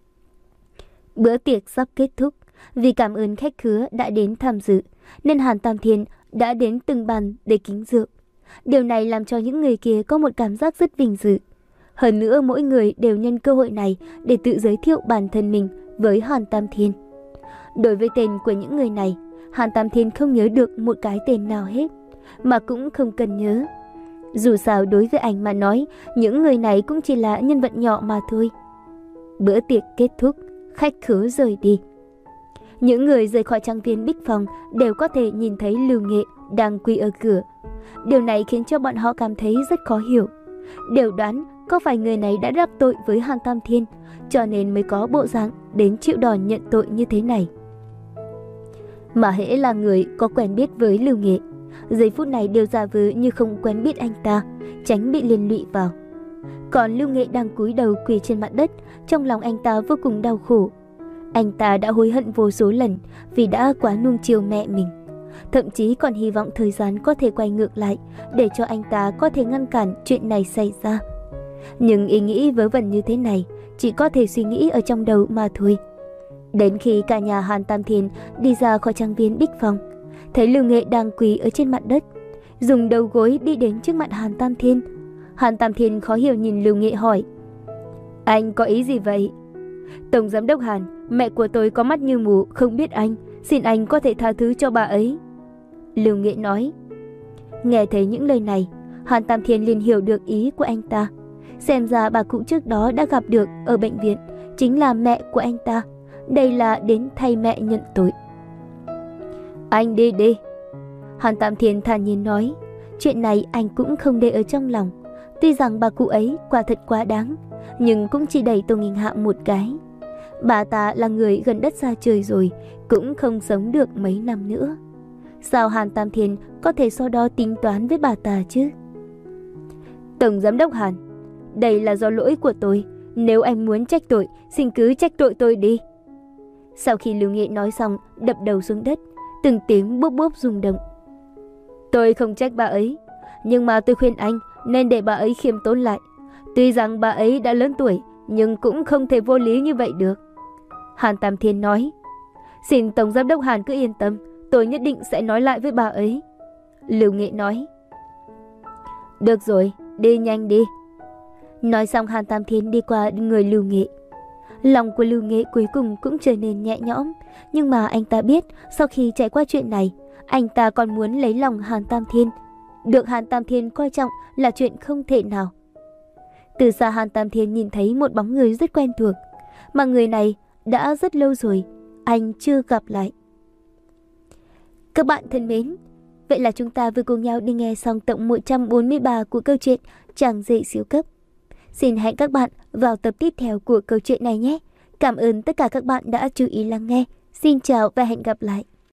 Bữa tiệc sắp kết thúc. Vì cảm ơn khách khứa đã đến tham dự, nên Hàn Tam Thiên đã đến từng bàn để kính rượu. Điều này làm cho những người kia có một cảm giác rất vinh dự. Hơn nữa mỗi người đều nhân cơ hội này để tự giới thiệu bản thân mình với Hàn Tam Thiên. Đối với tên của những người này, Hàn Tam Thiên không nhớ được một cái tên nào hết, mà cũng không cần nhớ. Dù sao đối với anh mà nói, những người này cũng chỉ là nhân vật nhỏ mà thôi. Bữa tiệc kết thúc, khách khứa rời đi. Những người rời khỏi trang viên Bích Phong đều có thể nhìn thấy Lưu Nghệ đang quỳ ở cửa. Điều này khiến cho bọn họ cảm thấy rất khó hiểu. Đều đoán có phải người này đã đắc tội với Hàn Tam Thiên, cho nên mới có bộ dạng đến chịu đòn nhận tội như thế này. Mà hễ là người có quen biết với Lưu Nghệ, giây phút này đều giả vờ như không quen biết anh ta, tránh bị liên lụy vào. Còn Lưu Nghệ đang cúi đầu quỳ trên mặt đất, trong lòng anh ta vô cùng đau khổ. Anh ta đã hối hận vô số lần vì đã quá nuông chiều mẹ mình. Thậm chí còn hy vọng thời gian có thể quay ngược lại để cho anh ta có thể ngăn cản chuyện này xảy ra. Nhưng ý nghĩ vớ vẩn như thế này chỉ có thể suy nghĩ ở trong đầu mà thôi. Đến khi cả nhà Hàn Tam Thiên đi ra khỏi trang viên Bích Phong, thấy Lưu Nghệ đang quỳ ở trên mặt đất, dùng đầu gối đi đến trước mặt Hàn Tam Thiên. Hàn Tam Thiên khó hiểu nhìn Lưu Nghệ hỏi: Anh có ý gì vậy? Tổng giám đốc Hàn, mẹ của tôi có mắt như mù, không biết anh, xin anh có thể tha thứ cho bà ấy. Lưu Nghệ nói. Nghe thấy những lời này, Hàn Tam Thiên liền hiểu được ý của anh ta. Xem ra bà cụ trước đó đã gặp được ở bệnh viện chính là mẹ của anh ta. Đây là đến thay mẹ nhận tội. Anh đi đi. Hàn Tam Thiên thản nhiên nói. Chuyện này anh cũng không để ở trong lòng. Tuy rằng bà cụ ấy quả thật quá đáng, nhưng cũng chỉ đẩy Tô Nghênh Hạ một cái. Bà ta là người gần đất xa trời rồi, cũng không sống được mấy năm nữa. Sao Hàn Tam Thiên có thể so đo tính toán với bà ta chứ? Tổng giám đốc Hàn, đây là do lỗi của tôi. Nếu anh muốn trách tội, xin cứ trách tội tôi đi. Sau khi Lưu Nghệ nói xong, đập đầu xuống đất, từng tiếng bốp bốp rung động. Tôi không trách bà ấy, nhưng mà tôi khuyên anh nên để bà ấy khiêm tốn lại. Tuy rằng bà ấy đã lớn tuổi, nhưng cũng không thể vô lý như vậy được. Hàn Tam Thiên nói. Xin Tổng giám đốc Hàn cứ yên tâm, tôi nhất định sẽ nói lại với bà ấy. Lưu Nghệ nói. Được rồi, đi nhanh đi. Nói xong Hàn Tam Thiên đi qua người Lưu Nghệ. Lòng của Lưu Nghệ cuối cùng cũng trở nên nhẹ nhõm. Nhưng mà anh ta biết sau khi trải qua chuyện này, anh ta còn muốn lấy lòng Hàn Tam Thiên. Được Hàn Tam Thiên coi trọng là chuyện không thể nào. Từ xa Hàn Tam Thiên nhìn thấy một bóng người rất quen thuộc, mà người này đã rất lâu rồi anh chưa gặp lại. Các bạn thân mến, vậy là chúng ta vừa cùng nhau đi nghe xong tập một trăm bốn mươi ba của câu chuyện Chàng Rể Siêu Cấp. Xin hẹn các bạn vào tập tiếp theo của câu chuyện này nhé. Cảm ơn tất cả các bạn đã chú ý lắng nghe. Xin chào và hẹn gặp lại.